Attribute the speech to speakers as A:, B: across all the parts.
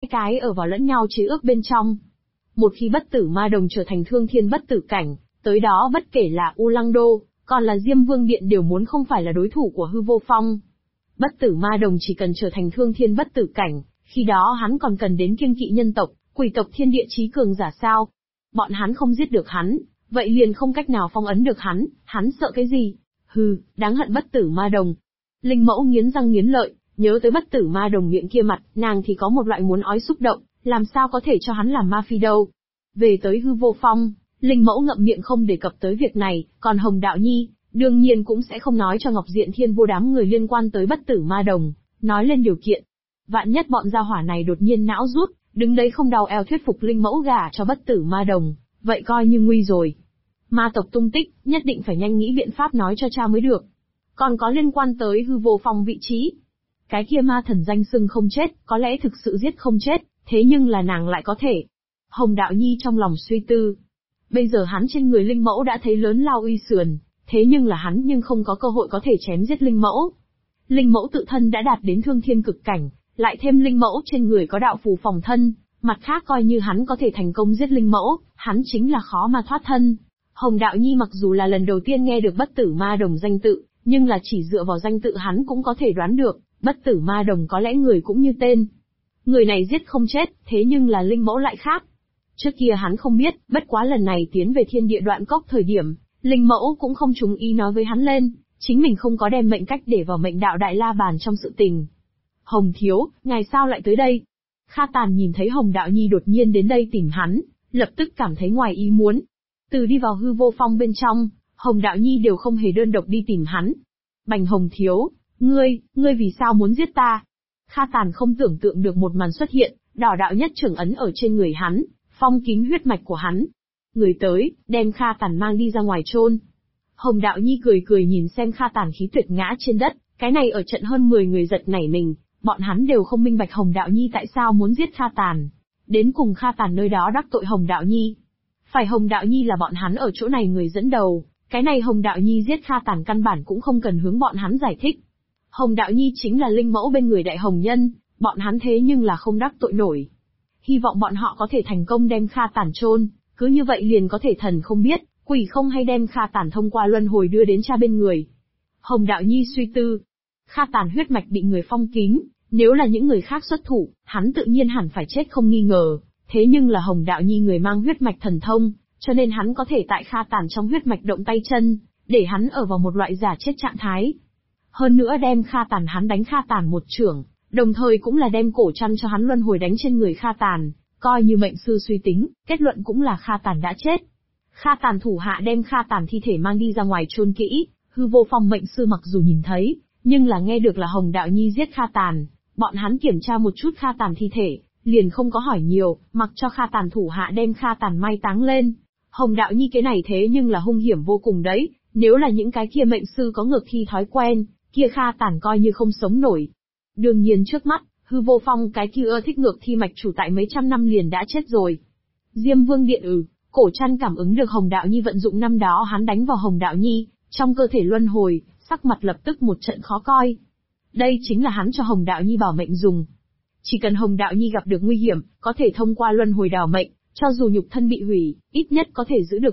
A: cái ở vào lẫn nhau chế ước bên trong. Một khi bất tử ma đồng trở thành thương thiên bất tử cảnh, tới đó bất kể là U Lăng Đô, còn là Diêm Vương Điện đều muốn không phải là đối thủ của Hư Vô Phong. Bất tử ma đồng chỉ cần trở thành thương thiên bất tử cảnh, khi đó hắn còn cần đến kiêng kỵ nhân tộc, quỷ tộc thiên địa chí cường giả sao? Bọn hắn không giết được hắn, vậy liền không cách nào phong ấn được hắn sợ cái gì? Hừ, đáng hận bất tử ma đồng. Linh Mẫu nghiến răng nghiến lợi, nhớ tới bất tử ma đồng miệng kia mặt, nàng thì có một loại muốn ói xúc động, làm sao có thể cho hắn làm ma phi đâu. Về tới Hư Vô Phong, Linh Mẫu ngậm miệng không đề cập tới việc này, còn Hồng Đạo Nhi, đương nhiên cũng sẽ không nói cho Ngọc Diện Thiên Vô đám người liên quan tới bất tử ma đồng, nói lên điều kiện. Vạn nhất bọn gia hỏa này đột nhiên não rút, đứng đấy không đau eo thuyết phục Linh Mẫu gả cho bất tử ma đồng, vậy coi như nguy rồi. Ma tộc tung tích, nhất định phải nhanh nghĩ biện pháp nói cho cha mới được. Còn có liên quan tới Hư Vô Phong vị trí. Cái kia ma thần danh xưng không chết, có lẽ thực sự giết không chết, thế nhưng là nàng lại có thể. Hồng Đạo Nhi trong lòng suy tư. Bây giờ hắn trên người Linh Mẫu đã thấy lớn lao uy sườn, thế nhưng là hắn nhưng không có cơ hội có thể chém giết Linh Mẫu. Linh Mẫu tự thân đã đạt đến thương thiên cực cảnh, lại thêm Linh Mẫu trên người có đạo phù phòng thân, mặt khác coi như hắn có thể thành công giết Linh Mẫu, hắn chính là khó mà thoát thân. Hồng Đạo Nhi mặc dù là lần đầu tiên nghe được bất tử ma đồng danh tự, nhưng là chỉ dựa vào danh tự hắn cũng có thể đoán được, bất tử ma đồng có lẽ người cũng như tên. Người này giết không chết, thế nhưng là Linh Mẫu lại khác. Trước kia hắn không biết, bất quá lần này tiến về thiên địa đoạn cốc thời điểm, Linh Mẫu cũng không trúng ý nói với hắn lên, chính mình không có đem mệnh cách để vào mệnh đạo Đại La Bàn trong sự tình. Hồng thiếu, ngài sao lại tới đây? Kha Tàn nhìn thấy Hồng Đạo Nhi đột nhiên đến đây tìm hắn, lập tức cảm thấy ngoài ý muốn. Từ đi vào Hư Vô Phong bên trong, Hồng Đạo Nhi đều không hề đơn độc đi tìm hắn. Bành Hồng thiếu, ngươi vì sao muốn giết ta? Kha Tàn không tưởng tượng được một màn xuất hiện, đỏ đạo nhất trưởng ấn ở trên người hắn, phong kín huyết mạch của hắn. Người tới, đem Kha Tàn mang đi ra ngoài chôn. Hồng Đạo Nhi cười cười nhìn xem Kha Tàn khí tuyệt ngã trên đất, cái này ở trận hơn 10 người giật nảy mình, bọn hắn đều không minh bạch Hồng Đạo Nhi tại sao muốn giết Kha Tàn. Đến cùng Kha Tàn nơi đó đắc tội Hồng Đạo Nhi. Phải Hồng Đạo Nhi là bọn hắn ở chỗ này người dẫn đầu, cái này Hồng Đạo Nhi giết Kha Tàn căn bản cũng không cần hướng bọn hắn giải thích. Hồng Đạo Nhi chính là Linh Mẫu bên người Đại Hồng Nhân, bọn hắn thế nhưng là không đắc tội nổi. Hy vọng bọn họ có thể thành công đem Kha Tàn chôn, cứ như vậy liền có thể thần không biết, quỷ không hay đem Kha Tàn thông qua luân hồi đưa đến cha bên người. Hồng Đạo Nhi suy tư, Kha Tàn huyết mạch bị người phong kín, nếu là những người khác xuất thủ, hắn tự nhiên hẳn phải chết không nghi ngờ, thế nhưng là Hồng Đạo Nhi người mang huyết mạch thần thông, cho nên hắn có thể tại Kha Tàn trong huyết mạch động tay chân, để hắn ở vào một loại giả chết trạng thái. Hơn nữa đem Kha Tàn hắn đánh Kha Tàn một chưởng, đồng thời cũng là đem cổ chăn cho hắn luân hồi đánh trên người Kha Tàn, coi như mệnh sư suy tính, kết luận cũng là Kha Tàn đã chết. Kha Tàn thủ hạ đem Kha Tàn thi thể mang đi ra ngoài chôn kỹ, Hư Vô Phong mệnh sư mặc dù nhìn thấy, nhưng là nghe được là Hồng Đạo Nhi giết Kha Tàn, bọn hắn kiểm tra một chút Kha Tàn thi thể, liền không có hỏi nhiều, mặc cho Kha Tàn thủ hạ đem Kha Tàn mai táng lên. Hồng Đạo Nhi cái này thế nhưng là hung hiểm vô cùng đấy, nếu là những cái kia mệnh sư có ngược thi thói quen, kia Kha Tàn coi như không sống nổi. Đương nhiên trước mắt, Hư Vô Phong cái kia ưa thích ngược thi mạch chủ tại mấy trăm năm liền đã chết rồi. Diêm Vương Điện cổ chăn cảm ứng được Hồng Đạo Nhi vận dụng năm đó hắn đánh vào Hồng Đạo Nhi, trong cơ thể luân hồi, sắc mặt lập tức một trận khó coi. Đây chính là hắn cho Hồng Đạo Nhi bảo mệnh dùng. Chỉ cần Hồng Đạo Nhi gặp được nguy hiểm, có thể thông qua luân hồi đào mệnh, cho dù nhục thân bị hủy, ít nhất có thể giữ được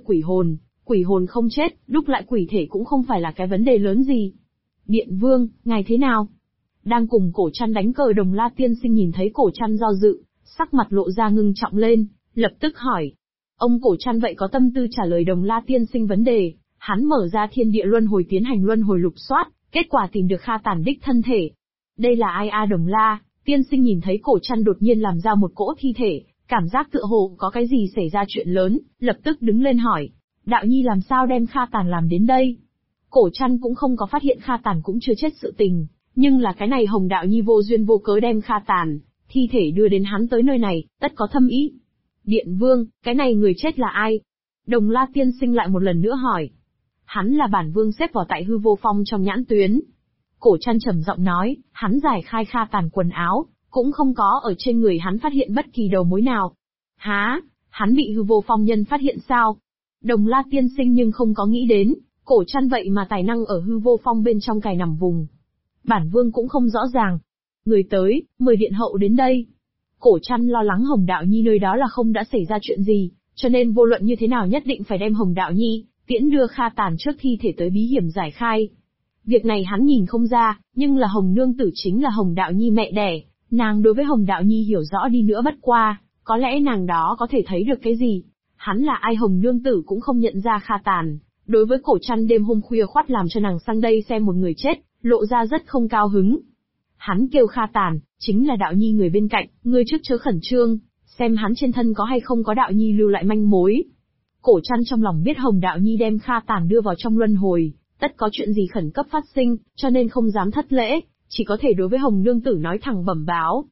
A: quỷ hồn không chết, đúc lại quỷ thể cũng không phải là cái vấn đề lớn gì. Điện Vương, ngài thế nào? Đang cùng cổ chăn đánh cờ Đồng La Tiên Sinh nhìn thấy cổ chăn do dự, sắc mặt lộ ra ngưng trọng lên, lập tức hỏi. Ông cổ chăn vậy có tâm tư trả lời Đồng La Tiên Sinh vấn đề, hắn mở ra thiên địa luân hồi tiến hành luân hồi lục soát, kết quả tìm được Kha Tàn đích thân thể. Đây là ai Đồng La? Tiên Sinh nhìn thấy cổ chăn đột nhiên làm ra một cỗ thi thể, cảm giác tựa hồ có cái gì xảy ra chuyện lớn, lập tức đứng lên hỏi. Đạo Nhi làm sao đem Kha Tàn làm đến đây? Cổ chăn cũng không có phát hiện Kha Tàn cũng chưa chết sự tình, nhưng là cái này Hồng Đạo Nhi vô duyên vô cớ đem Kha Tàn thi thể đưa đến hắn tới nơi này, tất có thâm ý. Điện Vương, cái này người chết là ai? Đồng La Tiên Sinh lại một lần nữa hỏi. Hắn là bản vương xếp vào tại Hư Vô Phong trong nhãn tuyến. Cổ chăn trầm giọng nói, hắn giải khai Kha Tàn quần áo, cũng không có ở trên người hắn phát hiện bất kỳ đầu mối nào. Há, hắn bị Hư Vô Phong nhân phát hiện sao? Đồng La Tiên Sinh nhưng không có nghĩ đến, cổ chăn vậy mà tài năng ở Hư Vô Phong bên trong cài nằm vùng. Bản vương cũng không rõ ràng. Người tới, mời điện hậu đến đây. Cổ Trăn lo lắng Hồng Đạo Nhi nơi đó là không đã xảy ra chuyện gì, cho nên vô luận như thế nào nhất định phải đem Hồng Đạo Nhi tiễn đưa Kha Tàn trước thi thể tới bí hiểm giải khai. Việc này hắn nhìn không ra, nhưng là Hồng nương tử chính là Hồng Đạo Nhi mẹ đẻ, nàng đối với Hồng Đạo Nhi hiểu rõ đi nữa bất qua, có lẽ nàng đó có thể thấy được cái gì. Hắn là ai Hồng nương tử cũng không nhận ra Kha Tàn, đối với Cổ Trăn đêm hôm khuya khoắt làm cho nàng sang đây xem một người chết, lộ ra rất không cao hứng. Hắn kêu Kha Tàn, chính là Đạo Nhi người bên cạnh, ngươi trước chớ khẩn trương, xem hắn trên thân có hay không có Đạo Nhi lưu lại manh mối. Cổ Trăn trong lòng biết Hồng Đạo Nhi đem Kha Tàn đưa vào trong luân hồi, tất có chuyện gì khẩn cấp phát sinh, cho nên không dám thất lễ, chỉ có thể đối với Hồng nương tử nói thẳng bẩm báo.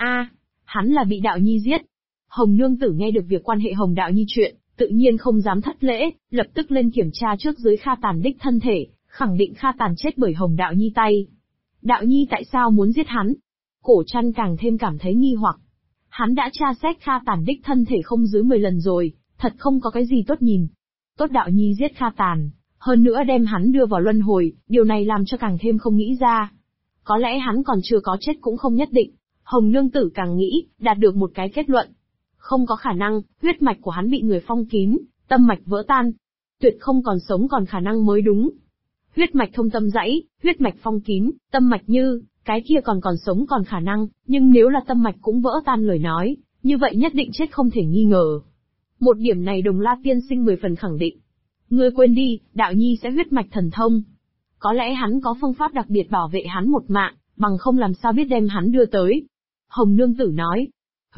A: Hắn là bị Đạo Nhi giết. Hồng nương tử nghe được việc quan hệ Hồng Đạo Nhi chuyện, tự nhiên không dám thất lễ, lập tức lên kiểm tra trước dưới Kha Tàn đích thân thể, khẳng định Kha Tàn chết bởi Hồng Đạo Nhi tay. Đạo Nhi tại sao muốn giết hắn? Cổ Trăn càng thêm cảm thấy nghi hoặc. Hắn đã tra xét Kha Tàn đích thân thể không dưới 10 lần rồi, thật không có cái gì tốt nhìn. Tốt Đạo Nhi giết Kha Tàn, hơn nữa đem hắn đưa vào luân hồi, điều này làm cho càng thêm không nghĩ ra. Có lẽ hắn còn chưa có chết cũng không nhất định. Hồng nương tử càng nghĩ, đạt được một cái kết luận. Không có khả năng, huyết mạch của hắn bị người phong kín, tâm mạch vỡ tan. Tuyệt không còn sống còn khả năng mới đúng. Huyết mạch thông tâm dãy, huyết mạch phong kín, tâm mạch như, cái kia còn sống còn khả năng, nhưng nếu là tâm mạch cũng vỡ tan lời nói, như vậy nhất định chết không thể nghi ngờ. Một điểm này Đồng La tiên sinh 10 phần khẳng định. Ngươi quên đi, Đạo Nhi sẽ huyết mạch thần thông. Có lẽ hắn có phương pháp đặc biệt bảo vệ hắn một mạng, bằng không làm sao biết đem hắn đưa tới. Hồng nương tử nói.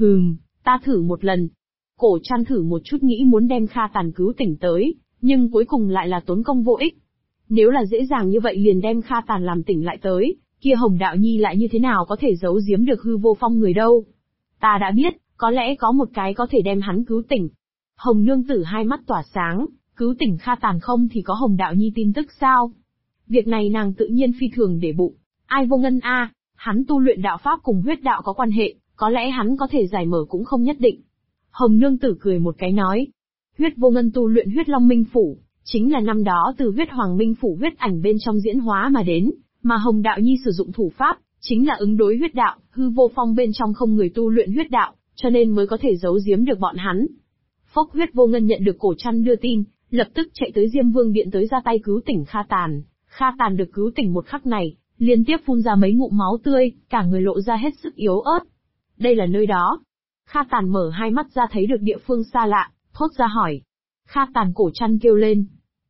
A: Ta thử một lần. Cổ Trăn thử một chút nghĩ muốn đem Kha Tàn cứu tỉnh tới, nhưng cuối cùng lại là tốn công vô ích. Nếu là dễ dàng như vậy liền đem Kha Tàn làm tỉnh lại tới, kia Hồng Đạo Nhi lại như thế nào có thể giấu giếm được hư vô phong người đâu. Ta đã biết, có lẽ có một cái có thể đem hắn cứu tỉnh. Hồng nương tử hai mắt tỏa sáng, cứu tỉnh Kha Tàn không thì có Hồng Đạo Nhi tin tức sao? Việc này nàng tự nhiên phi thường để bụng. Ai Vô Ngân hắn tu luyện đạo pháp cùng huyết đạo có quan hệ, có lẽ hắn có thể giải mở cũng không nhất định. Hồng nương tử cười một cái nói. Huyết Vô Ngân tu luyện huyết long minh phủ, chính là năm đó từ huyết hoàng minh phủ huyết ảnh bên trong diễn hóa mà đến, mà Hồng Đạo Nhi sử dụng thủ pháp, chính là ứng đối huyết đạo, hư vô phong bên trong không người tu luyện huyết đạo, cho nên mới có thể giấu giếm được bọn hắn. Phốc Huyết Vô Ngân nhận được Cổ Trăn đưa tin, lập tức chạy tới Diêm Vương điện tới ra tay cứu tỉnh Kha Tàn. Kha Tàn được cứu tỉnh một khắc này, liên tiếp phun ra mấy ngụm máu tươi, cả người lộ ra hết sức yếu ớt. Đây là nơi đó. Kha Tàn mở hai mắt ra thấy được địa phương xa lạ, thốt ra hỏi. Kha Tàn Cổ Trăn kêu lên.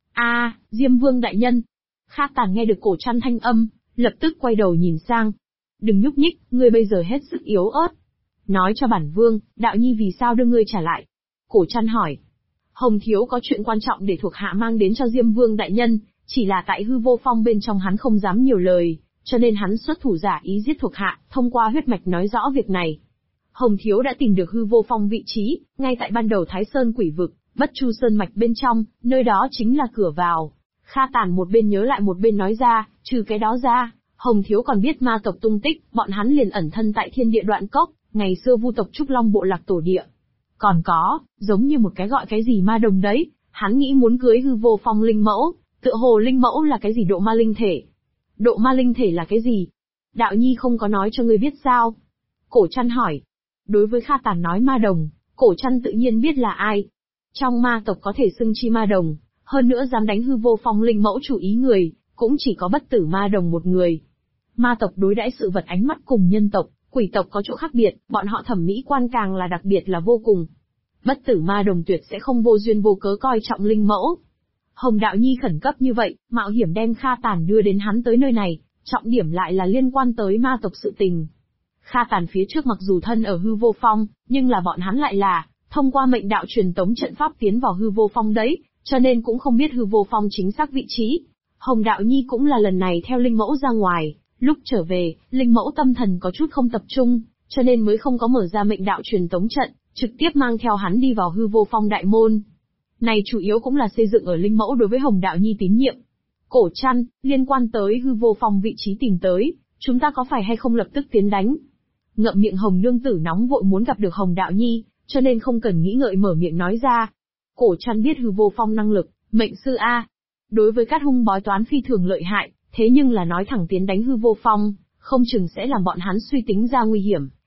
A: Diêm Vương đại nhân. Kha Tàn nghe được Cổ Trăn thanh âm, lập tức quay đầu nhìn sang. Đừng nhúc nhích, ngươi bây giờ hết sức yếu ớt. Nói cho bản Vương, Đạo Nhi vì sao đưa ngươi trả lại? Cổ Trăn hỏi. Hồng thiếu có chuyện quan trọng để thuộc hạ mang đến cho Diêm Vương đại nhân, chỉ là tại hư vô phong bên trong hắn không dám nhiều lời, cho nên hắn xuất thủ giả ý giết thuộc hạ, thông qua huyết mạch nói rõ việc này. Hồng thiếu đã tìm được hư vô phong vị trí, ngay tại ban đầu Thái Sơn quỷ vực, Bất Chu Sơn mạch bên trong, nơi đó chính là cửa vào. Kha Tàn một bên nhớ lại một bên nói ra, trừ cái đó ra, Hồng thiếu còn biết ma tộc tung tích, bọn hắn liền ẩn thân tại thiên địa đoạn cốc, ngày xưa vu tộc Trúc Long bộ lạc tổ địa. Còn có, giống như một cái gọi cái gì ma đồng đấy, hắn nghĩ muốn cưới hư vô phong linh mẫu, tựa hồ linh mẫu là cái gì độ ma linh thể. Độ ma linh thể là cái gì? Đạo Nhi không có nói cho ngươi biết sao? Cổ Trăn hỏi. Đối với Kha Tàn nói ma đồng, Cổ Trăn tự nhiên biết là ai. Trong ma tộc có thể xưng chi ma đồng, hơn nữa dám đánh hư vô phong linh mẫu chủ ý người, cũng chỉ có bất tử ma đồng một người. Ma tộc đối đãi sự vật ánh mắt cùng nhân tộc, quỷ tộc có chỗ khác biệt, bọn họ thẩm mỹ quan càng là đặc biệt là vô cùng. Bất tử ma đồng tuyệt sẽ không vô duyên vô cớ coi trọng linh mẫu. Hồng Đạo Nhi khẩn cấp như vậy, mạo hiểm đem Kha Tàn đưa đến hắn tới nơi này, trọng điểm lại là liên quan tới ma tộc sự tình. Kha Tàn phía trước mặc dù thân ở hư vô phong, nhưng là bọn hắn lại là, thông qua mệnh đạo truyền tống trận pháp tiến vào hư vô phong đấy, cho nên cũng không biết hư vô phong chính xác vị trí. Hồng Đạo Nhi cũng là lần này theo linh mẫu ra ngoài, lúc trở về, linh mẫu tâm thần có chút không tập trung, cho nên mới không có mở ra mệnh đạo truyền tống trận, trực tiếp mang theo hắn đi vào hư vô phong đại môn. Này chủ yếu cũng là xây dựng ở linh mẫu đối với Hồng Đạo Nhi tín nhiệm. Cổ Trăn, liên quan tới hư vô phong vị trí tìm tới, chúng ta có phải hay không lập tức tiến đánh? Ngậm miệng Hồng nương tử nóng vội muốn gặp được Hồng Đạo Nhi, cho nên không cần nghĩ ngợi mở miệng nói ra. Cổ Trăn biết hư vô phong năng lực, mệnh sư A. Đối với các hung bói toán phi thường lợi hại, thế nhưng là nói thẳng tiến đánh hư vô phong, không chừng sẽ làm bọn hắn suy tính ra nguy hiểm,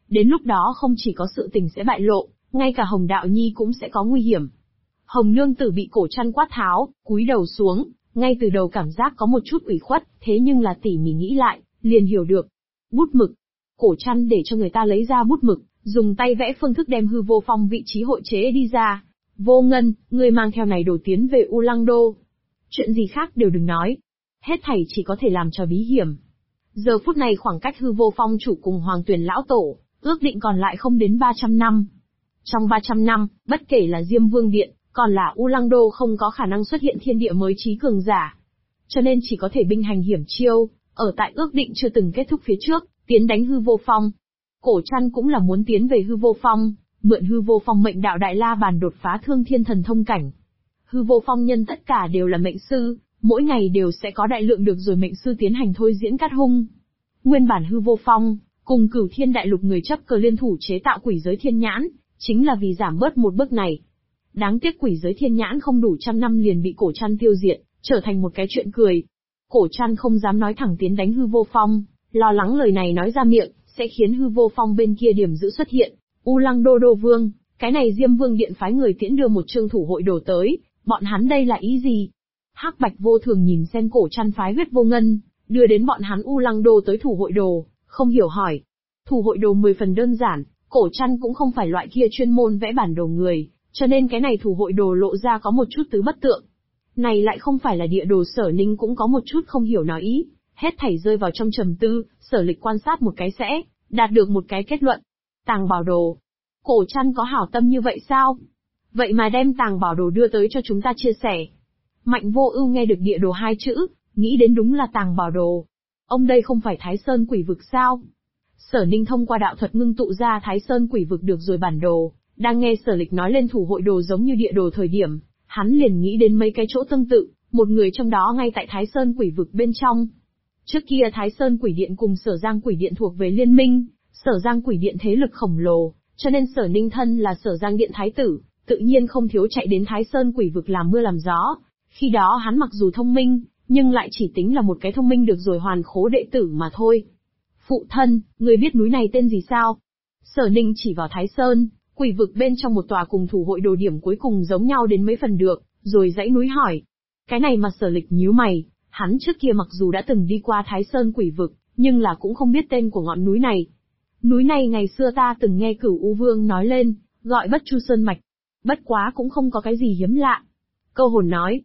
A: Đến lúc đó không chỉ có sự tình sẽ bại lộ, ngay cả Hồng Đạo Nhi cũng sẽ có nguy hiểm. Hồng nương tử bị cổ chăn quát tháo, cúi đầu xuống, ngay từ đầu cảm giác có một chút ủy khuất, thế nhưng là tỉ mỉ nghĩ lại, liền hiểu được. Bút mực. Cổ chăn để cho người ta lấy ra bút mực, dùng tay vẽ phương thức đem hư vô phong vị trí hội chế đi ra. Vô Ngân, ngươi mang theo này đồ tiến về U Lăng Đô. Chuyện gì khác đều đừng nói. Hết thảy chỉ có thể làm cho bí hiểm. Giờ phút này khoảng cách hư vô phong chủ cùng Hoàng Tuyền lão tổ, ước định còn lại không đến 300 năm. Trong 300 năm, bất kể là Diêm Vương Điện, còn là U Lăng Đô không có khả năng xuất hiện thiên địa mới trí cường giả. Cho nên chỉ có thể binh hành hiểm chiêu, ở tại ước định chưa từng kết thúc phía trước, tiến đánh hư vô phong. Cổ chăn cũng là muốn tiến về hư vô phong, mượn hư vô phong mệnh đạo đại la bàn đột phá thương thiên thần thông cảnh. Hư vô phong nhân tất cả đều là mệnh sư, mỗi ngày đều sẽ có đại lượng được rồi mệnh sư tiến hành thôi diễn cát hung. Nguyên bản hư vô phong, cùng Cửu Thiên Đại Lục người chấp cờ liên thủ chế tạo quỷ giới thiên nhãn, chính là vì giảm bớt một bước này. Đáng tiếc quỷ giới thiên nhãn không đủ trăm năm liền bị cổ chăn tiêu diệt, trở thành một cái chuyện cười. Cổ chăn không dám nói thẳng tiến đánh hư vô phong, lo lắng lời này nói ra miệng, sẽ khiến hư vô phong bên kia điểm giữ xuất hiện. U Lăng Đô Đô Vương, cái này Diêm Vương Điện phái người tiễn đưa một chương thủ hội đồ tới, bọn hắn đây là ý gì? Hắc Bạch Vô Thường nhìn xem cổ chăn phái huyết vô ngân, đưa đến bọn hắn U Lăng Đô tới thủ hội đồ, không hiểu hỏi. Thủ hội đồ 10 phần đơn giản, cổ chăn cũng không phải loại kia chuyên môn vẽ bản đồ người, cho nên cái này thủ hội đồ lộ ra có một chút tứ bất tượng. Này lại không phải là địa đồ. Sở Ninh cũng có một chút không hiểu nói ý, hết thảy rơi vào trong trầm tư, Sở Lịch quan sát một cái sẽ đạt được một cái kết luận. Tàng bảo đồ. Cổ chăn có hảo tâm như vậy sao? Vậy mà đem tàng bảo đồ đưa tới cho chúng ta chia sẻ. Mạnh Vô Ưu nghe được địa đồ hai chữ, nghĩ đến đúng là tàng bảo đồ. Ông đây không phải Thái Sơn Quỷ Vực sao? Sở Ninh thông qua đạo thuật ngưng tụ ra Thái Sơn Quỷ Vực được rồi bản đồ, đang nghe Sở Lịch nói lên thủ hội đồ giống như địa đồ thời điểm, hắn liền nghĩ đến mấy cái chỗ tương tự, một người trong đó ngay tại Thái Sơn Quỷ Vực bên trong. Trước kia Thái Sơn Quỷ Điện cùng Sở Giang Quỷ Điện thuộc về liên minh, Sở Giang Quỷ Điện thế lực khổng lồ, cho nên Sở Ninh thân là Sở Giang Điện thái tử, tự nhiên không thiếu chạy đến Thái Sơn Quỷ Vực làm mưa làm gió. Khi đó hắn mặc dù thông minh, nhưng lại chỉ tính là một cái thông minh được rồi hoàn khố đệ tử mà thôi. Phụ thân, người biết núi này tên gì sao? Sở Ninh chỉ vào Thái Sơn Quỷ Vực bên trong một tòa cùng thủ hội đồ điểm cuối cùng giống nhau đến mấy phần được, rồi dãy núi hỏi. Cái này mà Sở Lịch nhíu mày, hắn trước kia mặc dù đã từng đi qua Thái Sơn Quỷ Vực, nhưng là cũng không biết tên của ngọn núi này. Núi này ngày xưa ta từng nghe Cửu U Vương nói lên, gọi Bất Chu Sơn Mạch. Bất quá cũng không có cái gì hiếm lạ. Câu hồn nói.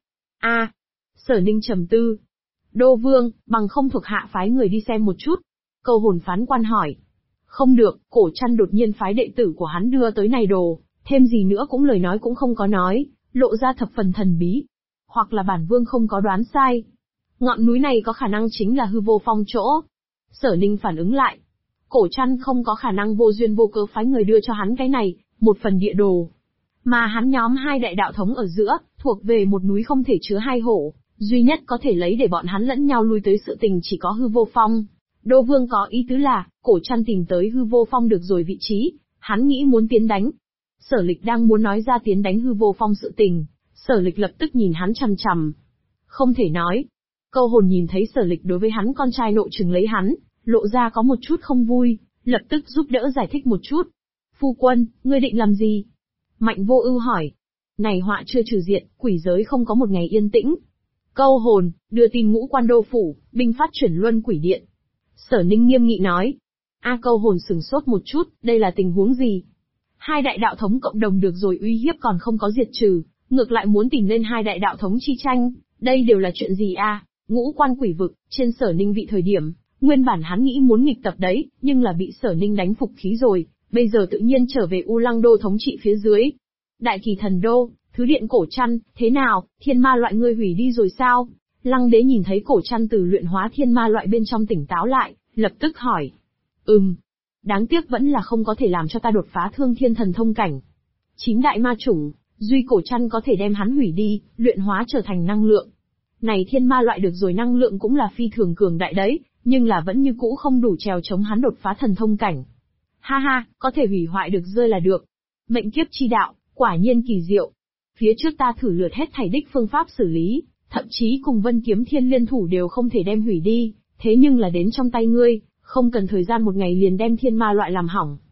A: Sở Ninh trầm tư. Đô Vương, bằng không thuộc hạ phái người đi xem một chút. Câu hồn phán quan hỏi. Không được, cổ chăn đột nhiên phái đệ tử của hắn đưa tới này đồ, thêm gì nữa cũng lời nói cũng không có nói, lộ ra thập phần thần bí. Hoặc là bản vương không có đoán sai. Ngọn núi này có khả năng chính là hư vô phong chỗ. Sở Ninh phản ứng lại. Cổ chăn không có khả năng vô duyên vô cớ phái người đưa cho hắn cái này, một phần địa đồ. Mà hắn nhóm hai đại đạo thống ở giữa, thuộc về một núi không thể chứa hai hổ, duy nhất có thể lấy để bọn hắn lẫn nhau lui tới sự tình chỉ có hư vô phong. Đô Vương có ý tứ là, cổ chăn tìm tới hư vô phong được rồi vị trí, hắn nghĩ muốn tiến đánh. Sở Lịch đang muốn nói ra tiến đánh hư vô phong sự tình, Sở Lịch lập tức nhìn hắn chằm chằm. Không thể nói. Câu hồn nhìn thấy Sở Lịch đối với hắn con trai nội trừng lấy hắn, lộ ra có một chút không vui, lập tức giúp đỡ giải thích một chút. Phu quân, ngươi định làm gì? Mạnh Vô Ưu hỏi. Này họa chưa trừ diện, quỷ giới không có một ngày yên tĩnh. Câu hồn, đưa tin Ngũ Quan Đô phủ, binh phát chuyển luân quỷ điện. Sở Ninh nghiêm nghị nói. Câu hồn sửng sốt một chút, đây là tình huống gì? Hai đại đạo thống cộng đồng được rồi uy hiếp còn không có diệt trừ, ngược lại muốn tìm lên hai đại đạo thống chi tranh, đây đều là chuyện gì a? Ngũ Quan Quỷ Vực, trên Sở Ninh vị thời điểm, nguyên bản hắn nghĩ muốn nghịch tập đấy, nhưng là bị Sở Ninh đánh phục khí rồi, bây giờ tự nhiên trở về U Lăng Đô thống trị phía dưới. Đại Kỳ Thần Đô, Thứ Điện Cổ Chăn, thế nào, thiên ma loại ngươi hủy đi rồi sao? Lăng Đế nhìn thấy Cổ Chăn từ luyện hóa thiên ma loại bên trong tỉnh táo lại, lập tức hỏi. Đáng tiếc vẫn là không có thể làm cho ta đột phá thương thiên thần thông cảnh. 9 đại ma chủng, duy Cổ Chăn có thể đem hắn hủy đi, luyện hóa trở thành năng lượng. Này thiên ma loại được rồi năng lượng cũng là phi thường cường đại đấy, nhưng là vẫn như cũ không đủ trèo chống hắn đột phá thần thông cảnh. Ha ha, có thể hủy hoại được rơi là được. Mệnh kiếp chi đạo, quả nhiên kỳ diệu. Phía trước ta thử lượt hết thảy đích phương pháp xử lý, thậm chí cùng Vân Kiếm Thiên liên thủ đều không thể đem hủy đi, thế nhưng là đến trong tay ngươi, không cần thời gian một ngày liền đem thiên ma loại làm hỏng.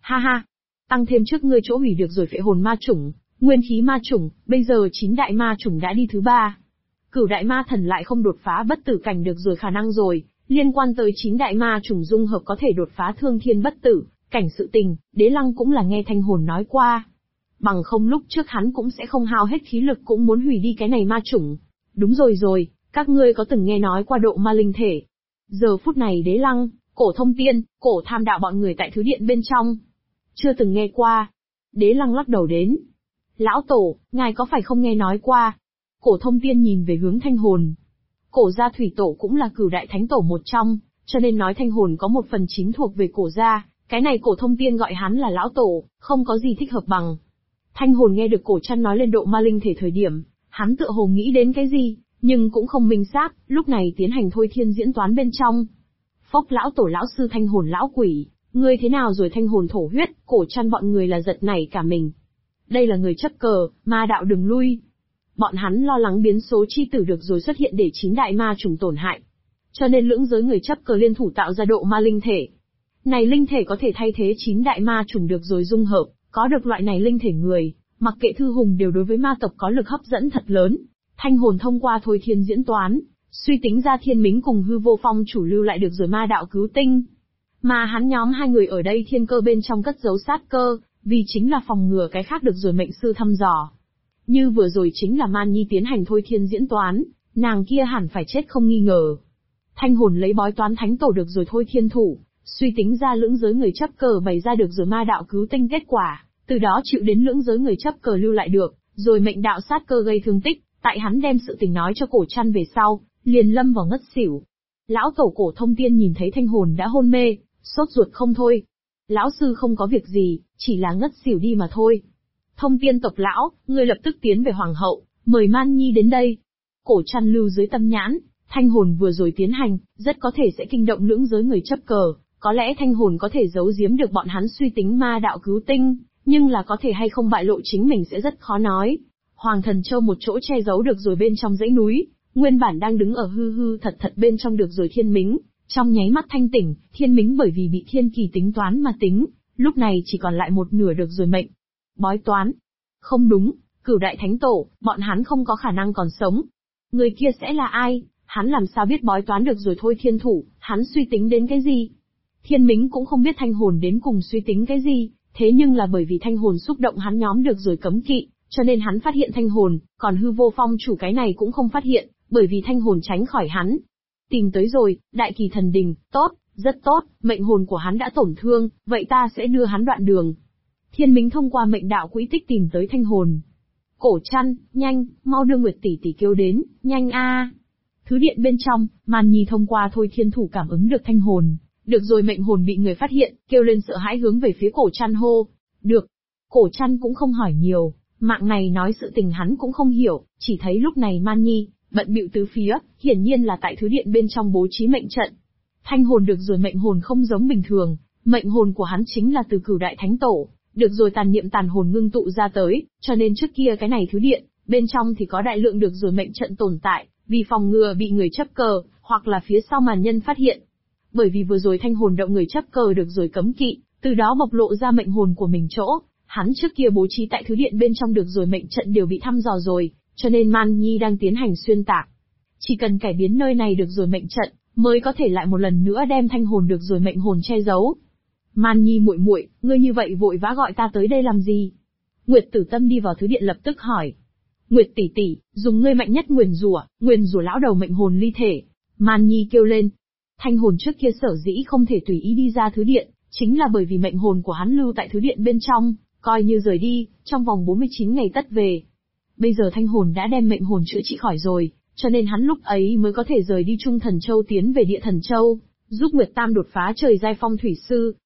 A: Ha ha, tăng thêm trước ngươi chỗ hủy được rồi phệ hồn ma chủng, nguyên khí ma chủng, bây giờ 9 đại ma chủng đã đi thứ 3. Cửu đại ma thần lại không đột phá bất tử cảnh được rồi khả năng rồi, liên quan tới 9 đại ma chủng dung hợp có thể đột phá thương thiên bất tử, cảnh sự tình, Đế Lăng cũng là nghe Thanh Hồn nói qua. Bằng không lúc trước hắn cũng sẽ không hao hết khí lực cũng muốn hủy đi cái này ma chủng. Đúng rồi, các ngươi có từng nghe nói qua độ ma linh thể. Giờ phút này Đế Lăng, Cổ Thông Tiên, Cổ Tham Đạo bọn người tại thứ điện bên trong. Chưa từng nghe qua. Đế Lăng lắc đầu đến. Lão Tổ, ngài có phải không nghe nói qua? Cổ Thông Tiên nhìn về hướng Thanh Hồn. Cổ gia thủy tổ cũng là cửu đại thánh tổ một trong, cho nên nói Thanh Hồn có một phần chính thuộc về cổ gia, cái này Cổ Thông Tiên gọi hắn là lão tổ, không có gì thích hợp bằng. Thanh Hồn nghe được Cổ Trăn nói lên độ ma linh thể thời điểm, hắn tựa hồ nghĩ đến cái gì, nhưng cũng không minh xác, lúc này tiến hành thôi thiên diễn toán bên trong. Phốc lão tổ lão sư Thanh Hồn lão quỷ, ngươi thế nào rồi? Thanh Hồn thổ huyết, Cổ Trăn bọn người là giật nảy cả mình. Đây là người chấp cờ, ma đạo đừng lui. Bọn hắn lo lắng biến số chi tử được rồi xuất hiện để 9 đại ma trùng tổn hại. Cho nên lưỡng giới người chấp cờ liên thủ tạo ra độ ma linh thể. Này linh thể có thể thay thế 9 đại ma trùng được rồi dung hợp, có được loại này linh thể người, mặc kệ thư hùng đều đối với ma tộc có lực hấp dẫn thật lớn. Thanh Hồn thông qua thôi thiên diễn toán, suy tính ra Thiên Mính cùng Hư Vô Phong chủ lưu lại được rồi ma đạo cứu tinh. Mà hắn nhóm hai người ở đây thiên cơ bên trong cất giấu sát cơ, vì chính là phòng ngừa cái khác được rồi mệnh sư thăm dò. Như vừa rồi chính là Man Nhi tiến hành thôi thiên diễn toán, nàng kia hẳn phải chết không nghi ngờ. Thanh Hồn lấy bói toán thánh tổ được rồi thôi thiên thủ, suy tính ra lưỡng giới người chấp cờ bày ra được rồi ma đạo cứu tinh kết quả, từ đó chịu đến lưỡng giới người chấp cờ lưu lại được, rồi mệnh đạo sát cơ gây thương tích, tại hắn đem sự tình nói cho Cổ Trăn về sau, liền lâm vào ngất xỉu. Lão tổ Cổ Thông Tiên nhìn thấy Thanh Hồn đã hôn mê, sốt ruột không thôi. Lão sư không có việc gì, chỉ là ngất xỉu đi mà thôi. Thông Tiên tộc lão, ngươi lập tức tiến về hoàng hậu, mời Man Nhi đến đây. Cổ Trăn lưu dưới tâm nhãn, Thanh Hồn vừa rồi tiến hành, rất có thể sẽ kinh động lưỡng giới người chấp cờ, có lẽ Thanh Hồn có thể giấu giếm được bọn hắn suy tính ma đạo cứu tinh, nhưng là có thể hay không bại lộ chính mình sẽ rất khó nói. Hoàng Thần Châu một chỗ che giấu được rồi bên trong dãy núi, nguyên bản đang đứng ở hư hư thật thật bên trong được rồi Thiên Mính, trong nháy mắt thanh tỉnh, Thiên Mính bởi vì bị Thiên Kỳ tính toán mà tính, lúc này chỉ còn lại một nửa được rồi mệnh. Bói toán. Không đúng, cửu đại thánh tổ, bọn hắn không có khả năng còn sống. Người kia sẽ là ai? Hắn làm sao biết bói toán được rồi thôi thiên thủ, hắn suy tính đến cái gì? Thiên Mính cũng không biết Thanh Hồn đến cùng suy tính cái gì, thế nhưng là bởi vì Thanh Hồn xúc động hắn nhóm được rồi cấm kỵ, cho nên hắn phát hiện Thanh Hồn, còn Hư Vô Phong chủ cái này cũng không phát hiện, bởi vì Thanh Hồn tránh khỏi hắn. Tìm tới rồi, Đại Kỳ Thần Đình, tốt, rất tốt, mệnh hồn của hắn đã tổn thương, vậy ta sẽ đưa hắn đoạn đường. Thiên Mính thông qua mệnh đạo quỹ tích tìm tới Thanh Hồn. Cổ Trăn, nhanh, mau đưa Nguyệt tỷ tỷ kêu đến, nhanh a. Thứ điện bên trong, Man Nhi thông qua thôi thiên thủ cảm ứng được Thanh Hồn, được rồi mệnh hồn bị người phát hiện, kêu lên sợ hãi hướng về phía Cổ Trăn hô. Được. Cổ Trăn cũng không hỏi nhiều, mạng này nói sự tình hắn cũng không hiểu, chỉ thấy lúc này Man Nhi bận bịu tứ phía, hiển nhiên là tại thứ điện bên trong bố trí mệnh trận. Thanh Hồn được rồi mệnh hồn không giống bình thường, mệnh hồn của hắn chính là từ cửu đại thánh tổ, được rồi tàn niệm tàn hồn ngưng tụ ra tới, cho nên trước kia cái này thứ điện, bên trong thì có đại lượng được rồi mệnh trận tồn tại, vì phòng ngừa bị người chấp cờ, hoặc là phía sau màn nhân phát hiện. Bởi vì vừa rồi Thanh Hồn động người chấp cờ được rồi cấm kỵ, từ đó bộc lộ ra mệnh hồn của mình chỗ, hắn trước kia bố trí tại thứ điện bên trong được rồi mệnh trận đều bị thăm dò rồi, cho nên Man Nhi đang tiến hành xuyên tạc. Chỉ cần cải biến nơi này được rồi mệnh trận, mới có thể lại một lần nữa đem Thanh Hồn được rồi mệnh hồn che giấu. Man Nhi muội muội, ngươi như vậy vội vã gọi ta tới đây làm gì? Nguyệt Tử Tâm đi vào thứ điện lập tức hỏi. Nguyệt tỷ tỷ, dùng ngươi mạnh nhất nguyền rủa lão đầu mệnh hồn ly thể. Man Nhi kêu lên. Thanh Hồn trước kia sở dĩ không thể tùy ý đi ra thứ điện, chính là bởi vì mệnh hồn của hắn lưu tại thứ điện bên trong, coi như rời đi, trong vòng 49 ngày tất về. Bây giờ Thanh Hồn đã đem mệnh hồn chữa trị khỏi rồi, cho nên hắn lúc ấy mới có thể rời đi Trung Thần Châu tiến về Địa Thần Châu, giúp Nguyệt Tam đột phá trời giai phong thủy sư.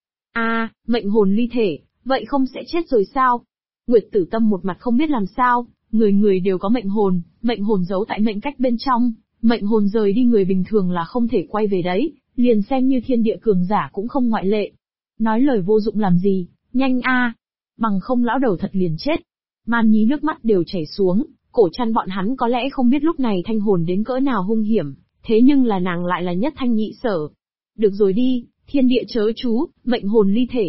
A: Mệnh hồn ly thể, vậy không sẽ chết rồi sao? Nguyệt Tử Tâm một mặt không biết làm sao, người người đều có mệnh hồn giấu tại mệnh cách bên trong, mệnh hồn rời đi người bình thường là không thể quay về đấy, liền xem như thiên địa cường giả cũng không ngoại lệ. Nói lời vô dụng làm gì, nhanh a, bằng không lão đầu thật liền chết. Man Nhi nước mắt đều chảy xuống, Cổ Trăn bọn hắn có lẽ không biết lúc này Thanh Hồn đến cỡ nào hung hiểm, thế nhưng là nàng lại là nhất thanh nhị sở. Được rồi đi, thiên địa chớ chú, mệnh hồn ly thể.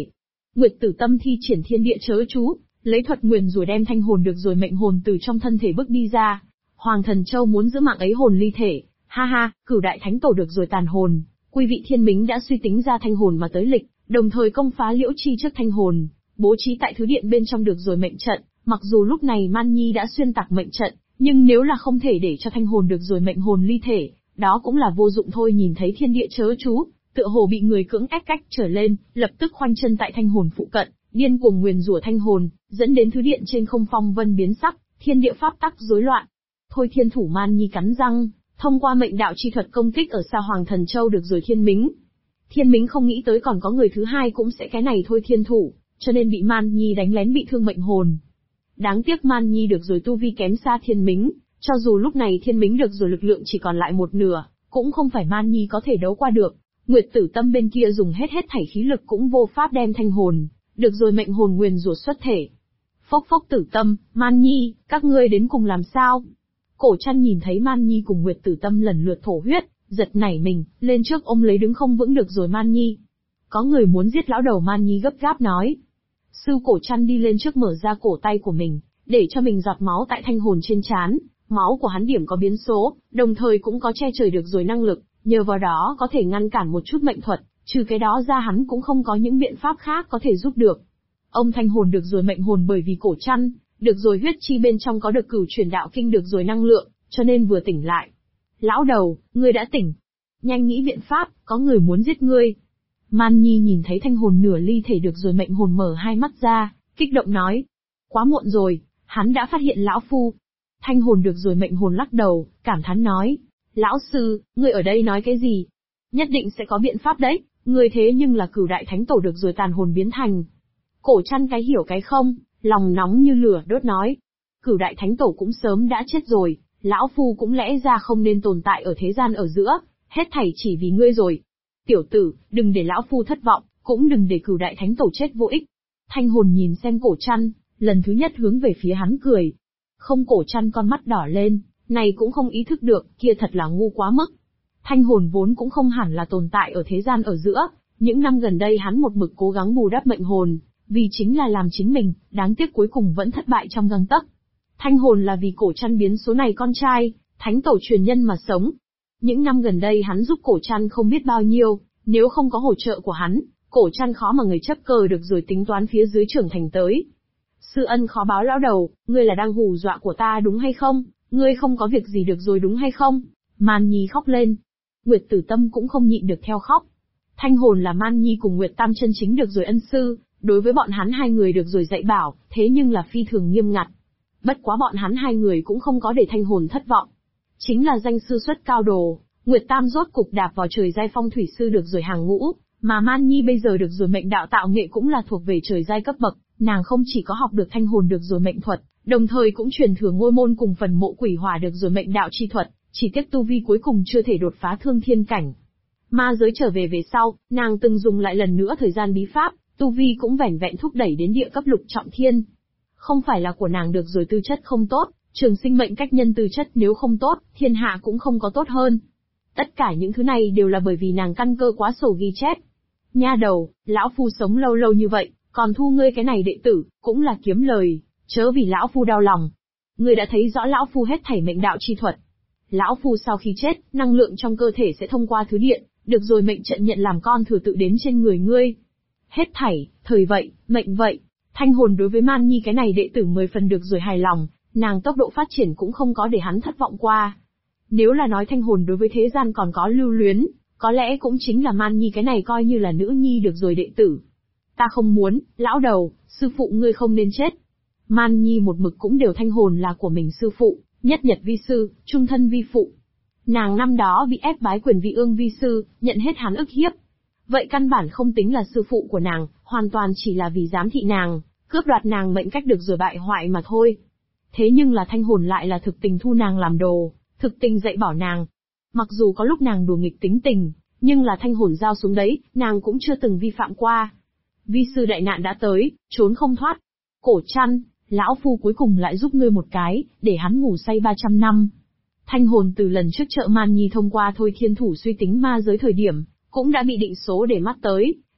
A: Nguyệt Tử Tâm thi triển thiên địa chớ chú, lấy thuật nguyền rủa đem thanh hồn được rồi mệnh hồn từ trong thân thể bước đi ra. Hoàng Thần Châu muốn giữ mạng ấy hồn ly thể, ha ha, Cửu Đại Thánh Tổ được rồi tàn hồn, Quý vị Thiên Mính đã suy tính ra thanh hồn mà tới lịch, đồng thời công phá Liễu Chi trước thanh hồn, bố trí tại thứ điện bên trong được rồi mệnh trận, mặc dù lúc này Man Nhi đã xuyên tạc mệnh trận, nhưng nếu là không thể để cho thanh hồn được rồi mệnh hồn ly thể, đó cũng là vô dụng thôi. Nhìn thấy thiên địa chớ chú, tựa hồ bị người cưỡng ép cách trở lên, lập tức khoanh chân tại thanh hồn phụ cận, điên cuồng nguyền rủa thanh hồn, dẫn đến thứ điện trên không phong vân biến sắc, thiên địa pháp tắc rối loạn. Thôi Thiên Thủ Man Nhi cắn răng, thông qua mệnh đạo chi thuật công kích ở xa Hoàng Thần Châu được rồi Thiên Mính. Thiên Mính không nghĩ tới còn có người thứ hai cũng sẽ cái này Thôi Thiên Thủ, cho nên bị Man Nhi đánh lén bị thương mệnh hồn. Đáng tiếc Man Nhi được rồi tu vi kém xa Thiên Mính, cho dù lúc này Thiên Mính được rồi lực lượng chỉ còn lại một nửa, cũng không phải Man Nhi có thể đấu qua được. Nguyệt Tử Tâm bên kia dùng hết thảy khí lực cũng vô pháp đem thanh hồn, được rồi mệnh hồn nguyền rủa xuất thể. Phốc phốc Tử Tâm, Man Nhi, các ngươi đến cùng làm sao? Cổ Trăn nhìn thấy Man Nhi cùng Nguyệt Tử Tâm lần lượt thổ huyết, giật nảy mình, lên trước ôm lấy đứng không vững được rồi Man Nhi. Có người muốn giết lão đầu. Man Nhi gấp gáp nói. Sư Cổ Trăn đi lên trước mở ra cổ tay của mình, để cho mình giọt máu tại thanh hồn trên trán. Máu của hắn điểm có biến số, đồng thời cũng có che trời được rồi năng lực, nhờ vào đó có thể ngăn cản một chút mệnh thuật, trừ cái đó ra hắn cũng không có những biện pháp khác có thể giúp được. Ông thanh hồn được rồi mệnh hồn bởi vì Cổ Trăn, được rồi huyết chi bên trong có được Cửu Truyền Đạo Kinh được rồi năng lượng, cho nên vừa tỉnh lại. Lão đầu, ngươi đã tỉnh. Nhanh nghĩ biện pháp, có người muốn giết ngươi. Man Nhi nhìn thấy thanh hồn nửa ly thể được rồi mệnh hồn mở hai mắt ra, kích động nói. Quá muộn rồi, hắn đã phát hiện lão phu. Thanh hồn được rồi mệnh hồn lắc đầu, cảm thán nói. Lão sư, ngươi ở đây nói cái gì? Nhất định sẽ có biện pháp đấy, ngươi thế nhưng là Cửu Đại Thánh Tổ được rồi tàn hồn biến thành. Cổ Trăn cái hiểu cái không, lòng nóng như lửa đốt nói. Cửu Đại Thánh Tổ cũng sớm đã chết rồi, lão phu cũng lẽ ra không nên tồn tại ở thế gian ở giữa, hết thảy chỉ vì ngươi rồi. Tiểu tử, đừng để lão phu thất vọng, cũng đừng để Cửu Đại Thánh Tổ chết vô ích. Thanh hồn nhìn xem Cổ Trăn, lần thứ nhất hướng về phía hắn cười. Không, Cổ Trăn con mắt đỏ lên, này cũng không ý thức được, kia thật là ngu quá mức. Thanh hồn vốn cũng không hẳn là tồn tại ở thế gian ở giữa, những năm gần đây hắn một mực cố gắng bù đắp mệnh hồn, vì chính là làm chính mình, đáng tiếc cuối cùng vẫn thất bại trong gang tấc. Thanh hồn là vì Cổ Trăn biến số này con trai, Thánh Tổ truyền nhân mà sống. Những năm gần đây hắn giúp Cổ Trăn không biết bao nhiêu, nếu không có hỗ trợ của hắn, Cổ Trăn khó mà người chấp cờ được rồi tính toán phía dưới trưởng thành tới. Sư ân khó báo lão đầu, ngươi là đang hù dọa của ta đúng hay không? Ngươi không có việc gì được rồi đúng hay không? Man Nhi khóc lên. Nguyệt Tử Tâm cũng không nhịn được theo khóc. Thanh hồn là Man Nhi cùng Nguyệt Tam chân chính được rồi ân sư, đối với bọn hắn hai người được rồi dạy bảo, thế nhưng là phi thường nghiêm ngặt. Bất quá bọn hắn hai người cũng không có để thanh hồn thất vọng. Chính là danh sư xuất cao đồ, Nguyệt Tam rốt cục đạp vào trời giai phong thủy sư được rồi hàng ngũ, mà Man Nhi bây giờ được rồi mệnh đạo tạo nghệ cũng là thuộc về trời giai cấp bậc, nàng không chỉ có học được thanh hồn được rồi mệnh thuật, đồng thời cũng truyền thừa ngôi môn cùng phần mộ quỷ hỏa được rồi mệnh đạo chi thuật, chỉ tiếc tu vi cuối cùng chưa thể đột phá thương thiên cảnh. Ma giới trở về về sau, nàng từng dùng lại lần nữa thời gian bí pháp, tu vi cũng vẻn vẹn thúc đẩy đến địa cấp lục trọng thiên. Không phải là của nàng được rồi tư chất không tốt, trường sinh mệnh cách nhân tư chất nếu không tốt, thiên hạ cũng không có tốt hơn. Tất cả những thứ này đều là bởi vì nàng căn cơ quá sổ ghi chép. Nha đầu, lão phu sống lâu lâu như vậy, còn thu ngươi cái này đệ tử, cũng là kiếm lời, chớ vì lão phu đau lòng. Ngươi đã thấy rõ lão phu hết thảy mệnh đạo chi thuật. Lão phu sau khi chết, năng lượng trong cơ thể sẽ thông qua thứ điện, được rồi mệnh trận nhận làm con thừa tự đến trên người ngươi. Hết thảy, thời vậy, mệnh vậy. Thanh hồn đối với Man Nhi cái này đệ tử 10 phần được rồi hài lòng, nàng tốc độ phát triển cũng không có để hắn thất vọng qua. Nếu là nói thanh hồn đối với thế gian còn có lưu luyến, có lẽ cũng chính là Man Nhi cái này coi như là nữ nhi được rồi đệ tử. Ta không muốn, lão đầu, sư phụ ngươi không nên chết. Man Nhi một mực cũng đều thanh hồn là của mình sư phụ, nhất nhật vi sư, trung thân vi phụ. Nàng năm đó bị ép bái quyền vị ương vi sư, nhận hết hắn ức hiếp. Vậy căn bản không tính là sư phụ của nàng, hoàn toàn chỉ là vì giám thị nàng, cướp đoạt nàng mệnh cách được rồi bại hoại mà thôi. Thế nhưng là thanh hồn lại là thực tình thu nàng làm đồ, thực tình dạy bảo nàng. Mặc dù có lúc nàng đùa nghịch tính tình, nhưng là thanh hồn giao xuống đấy, nàng cũng chưa từng vi phạm qua. Vi sư đại nạn đã tới, trốn không thoát. Cổ Trăn, lão phu cuối cùng lại giúp ngươi một cái, để hắn ngủ say 300 năm. Thanh hồn từ lần trước trợ Man Nhi thông qua Thôi Thiên Thủ suy tính ma giới thời điểm, cũng đã bị định số để mắt tới,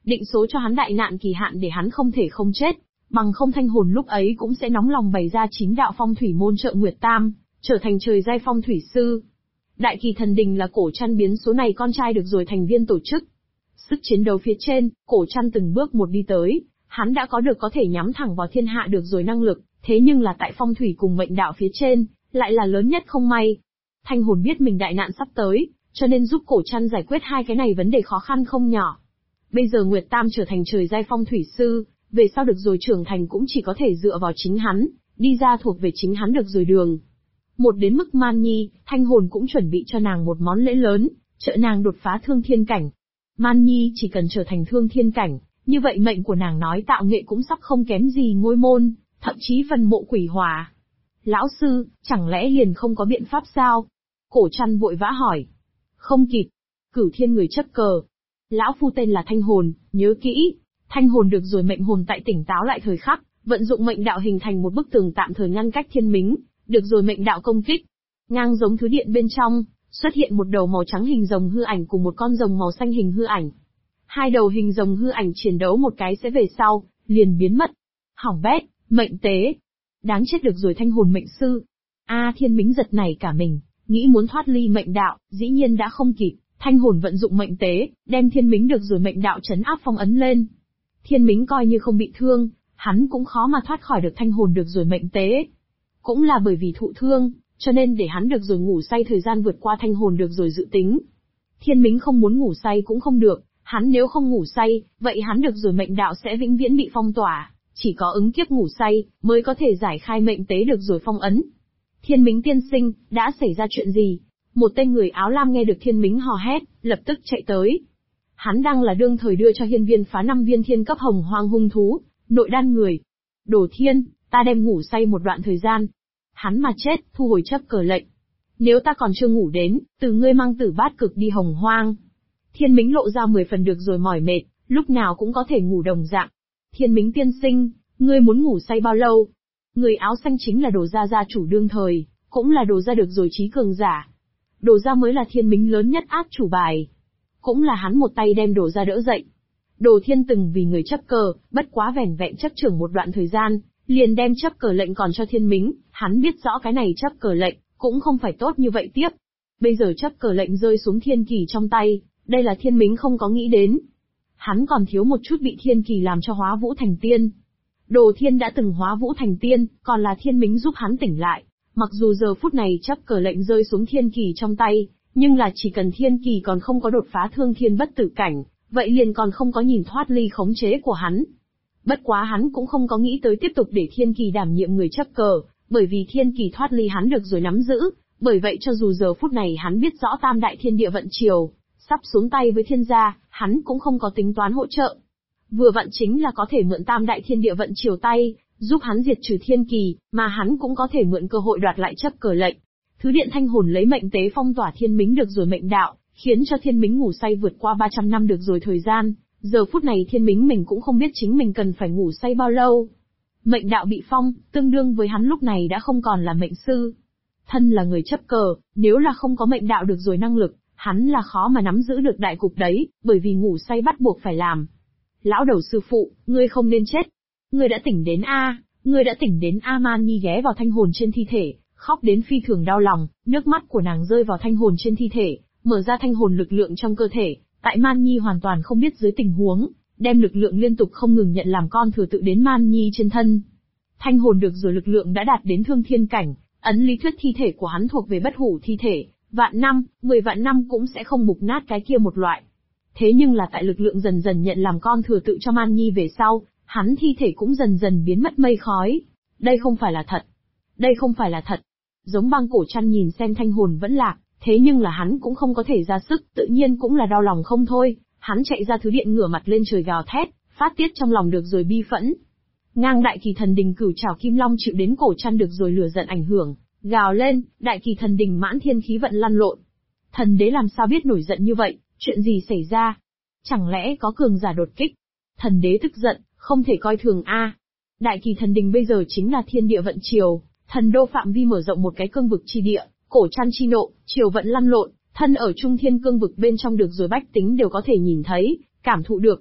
A: định số cho hắn đại nạn kỳ hạn để hắn không thể không chết, bằng không Thanh Hồn lúc ấy cũng sẽ nóng lòng bày ra 9 đạo phong thủy môn trợ Nguyệt Tam, trở thành trời giai phong thủy sư. Đại Kỳ Thần Đình là Cổ Trăn biến số này con trai được rồi thành viên tổ chức. Sức chiến đấu phía trên, Cổ Trăn từng bước một đi tới, hắn đã có được có thể nhắm thẳng vào thiên hạ được rồi năng lực, thế nhưng là tại phong thủy cùng mệnh đạo phía trên, lại là lớn nhất không may. Thanh Hồn biết mình đại nạn sắp tới, cho nên giúp Cổ Trăn giải quyết hai cái này vấn đề khó khăn không nhỏ. Bây giờ Nguyệt Tam trở thành trời giai phong thủy sư, về sau được rồi trưởng thành cũng chỉ có thể dựa vào chính hắn, đi ra thuộc về chính hắn được rồi đường. Một đến mức Man Nhi, Thanh Hồn cũng chuẩn bị cho nàng một món lễ lớn, trợ nàng đột phá thương thiên cảnh. Man Nhi chỉ cần trở thành thương thiên cảnh, như vậy mệnh của nàng nói tạo nghệ cũng sắp không kém gì Ngôi Môn, thậm chí phần Mộ Quỷ Hỏa. Lão sư, chẳng lẽ liền không có biện pháp sao? Cổ Trăn vội vã hỏi. Không kịp. Cửu Thiên người chấp cờ. Lão phu tên là Thanh Hồn, nhớ kỹ. Thanh Hồn được rồi mệnh hồn tại tỉnh táo lại thời khắc, vận dụng mệnh đạo hình thành một bức tường tạm thời ngăn cách thiên mính, được rồi mệnh đạo công kích. Ngang giống thứ điện bên trong, xuất hiện một đầu màu trắng hình rồng hư ảnh cùng một con rồng màu xanh hình hư ảnh. Hai đầu hình rồng hư ảnh chiến đấu một cái sẽ về sau, liền biến mất. Hỏng bét, mệnh tế. Đáng chết được rồi Thanh Hồn mệnh sư. Thiên mính giật này cả mình, nghĩ muốn thoát ly mệnh đạo, dĩ nhiên đã không kịp. Thanh Hồn vận dụng mệnh tế, đem thiên mính được rồi mệnh đạo trấn áp phong ấn lên. Thiên mính coi như không bị thương, hắn cũng khó mà thoát khỏi được Thanh Hồn được rồi mệnh tế. Cũng là bởi vì thụ thương, cho nên để hắn được rồi ngủ say thời gian vượt qua Thanh Hồn được rồi dự tính. Thiên mính không muốn ngủ say cũng không được, hắn nếu không ngủ say, vậy hắn được rồi mệnh đạo sẽ vĩnh viễn bị phong tỏa, chỉ có ứng kiếp ngủ say, mới có thể giải khai mệnh tế được rồi phong ấn. Thiên mính tiên sinh, đã xảy ra chuyện gì? Một tên người áo lam nghe được thiên mính hò hét, lập tức chạy tới. Hắn đang là đương thời đưa cho hiên viên phá 5 viên thiên cấp hồng hoang hung thú, nội đan người. Đồ Thiên, ta đem ngủ say một đoạn thời gian. Hắn mà chết, thu hồi chấp cờ lệnh. Nếu ta còn chưa ngủ đến, từ ngươi mang tử bát cực đi hồng hoang. Thiên mính lộ ra 10 phần được rồi mỏi mệt, lúc nào cũng có thể ngủ đồng dạng. Thiên mính tiên sinh, ngươi muốn ngủ say bao lâu? Người áo xanh chính là Đồ gia gia chủ đương thời, cũng là Đồ gia được rồi trí cường giả. Đồ gia mới là thiên mính lớn nhất át chủ bài. Cũng là hắn một tay đem Đồ gia đỡ dậy. Đồ Thiên từng vì người chấp cờ, bất quá vẻn vẹn chấp trưởng một đoạn thời gian, liền đem chấp cờ lệnh còn cho thiên mính, hắn biết rõ cái này chấp cờ lệnh, cũng không phải tốt như vậy tiếp. Bây giờ chấp cờ lệnh rơi xuống thiên kỳ trong tay, đây là thiên mính không có nghĩ đến. Hắn còn thiếu một chút bị thiên kỳ làm cho hóa vũ thành tiên. Đồ Thiên đã từng hóa vũ thành tiên, còn là thiên mính giúp hắn tỉnh lại. Mặc dù giờ phút này chấp cờ lệnh rơi xuống thiên kỳ trong tay, nhưng là chỉ cần thiên kỳ còn không có đột phá thương thiên bất tử cảnh, vậy liền còn không có nhìn thoát ly khống chế của hắn. Bất quá hắn cũng không có nghĩ tới tiếp tục để thiên kỳ đảm nhiệm người chấp cờ, bởi vì thiên kỳ thoát ly hắn được rồi nắm giữ, bởi vậy cho dù giờ phút này hắn biết rõ tam đại thiên địa vận chiều, sắp xuống tay với thiên gia, hắn cũng không có tính toán hỗ trợ. Vừa vặn chính là có thể mượn tam đại thiên địa vận chiều tay, giúp hắn diệt trừ thiên kỳ, mà hắn cũng có thể mượn cơ hội đoạt lại chấp cờ lệnh. Thứ điện Thanh Hồn lấy mệnh tế phong tỏa thiên mính được rồi mệnh đạo, khiến cho thiên mính ngủ say vượt qua 300 năm được rồi thời gian, giờ phút này thiên mính mình cũng không biết chính mình cần phải ngủ say bao lâu. Mệnh đạo bị phong, tương đương với hắn lúc này đã không còn là mệnh sư. Thân là người chấp cờ, nếu là không có mệnh đạo được rồi năng lực, hắn là khó mà nắm giữ được đại cục đấy, bởi vì ngủ say bắt buộc phải làm. Lão đầu sư phụ, ngươi không nên chết. Ngươi đã tỉnh đến a, ngươi đã tỉnh đến a. Man Nhi ghé vào Thanh Hồn trên thi thể, khóc đến phi thường đau lòng, nước mắt của nàng rơi vào Thanh Hồn trên thi thể, mở ra Thanh Hồn lực lượng trong cơ thể. Tại Man Nhi hoàn toàn không biết dưới tình huống, đem lực lượng liên tục không ngừng nhận làm con thừa tự đến Man Nhi trên thân. Thanh Hồn được rồi lực lượng đã đạt đến thương thiên cảnh, ấn lý thuyết thi thể của hắn thuộc về bất hủ thi thể, vạn năm, 10 vạn năm cũng sẽ không mục nát cái kia một loại. Thế nhưng là tại lực lượng dần dần nhận làm con thừa tự cho Man Nhi về sau, hắn thi thể cũng dần dần biến mất mây khói. Đây không phải là thật. Đây không phải là thật. Giống Băng Cổ Trăn nhìn xem Thanh Hồn vẫn lạc, thế nhưng là hắn cũng không có thể ra sức, tự nhiên cũng là đau lòng không thôi. Hắn chạy ra thứ điện ngửa mặt lên trời gào thét, phát tiết trong lòng được rồi bi phẫn. Ngang Đại Kỳ Thần Đình cửu trảo kim long chịu đến Cổ Trăn được rồi lửa giận ảnh hưởng, gào lên, Đại Kỳ Thần Đình mãn thiên khí vận lăn lộn. Thần đế làm sao biết nổi giận như vậy, chuyện gì xảy ra? Chẳng lẽ có cường giả đột kích? Thần đế tức giận, không thể coi thường a. Đại Kỳ Thần Đình bây giờ chính là thiên địa vận chiều, thần đô phạm vi mở rộng một cái cương vực chi địa, Cổ Trăn chi nộ, chiều vận lăn lộn, thân ở trung thiên cương vực bên trong được rồi bách tính đều có thể nhìn thấy, cảm thụ được.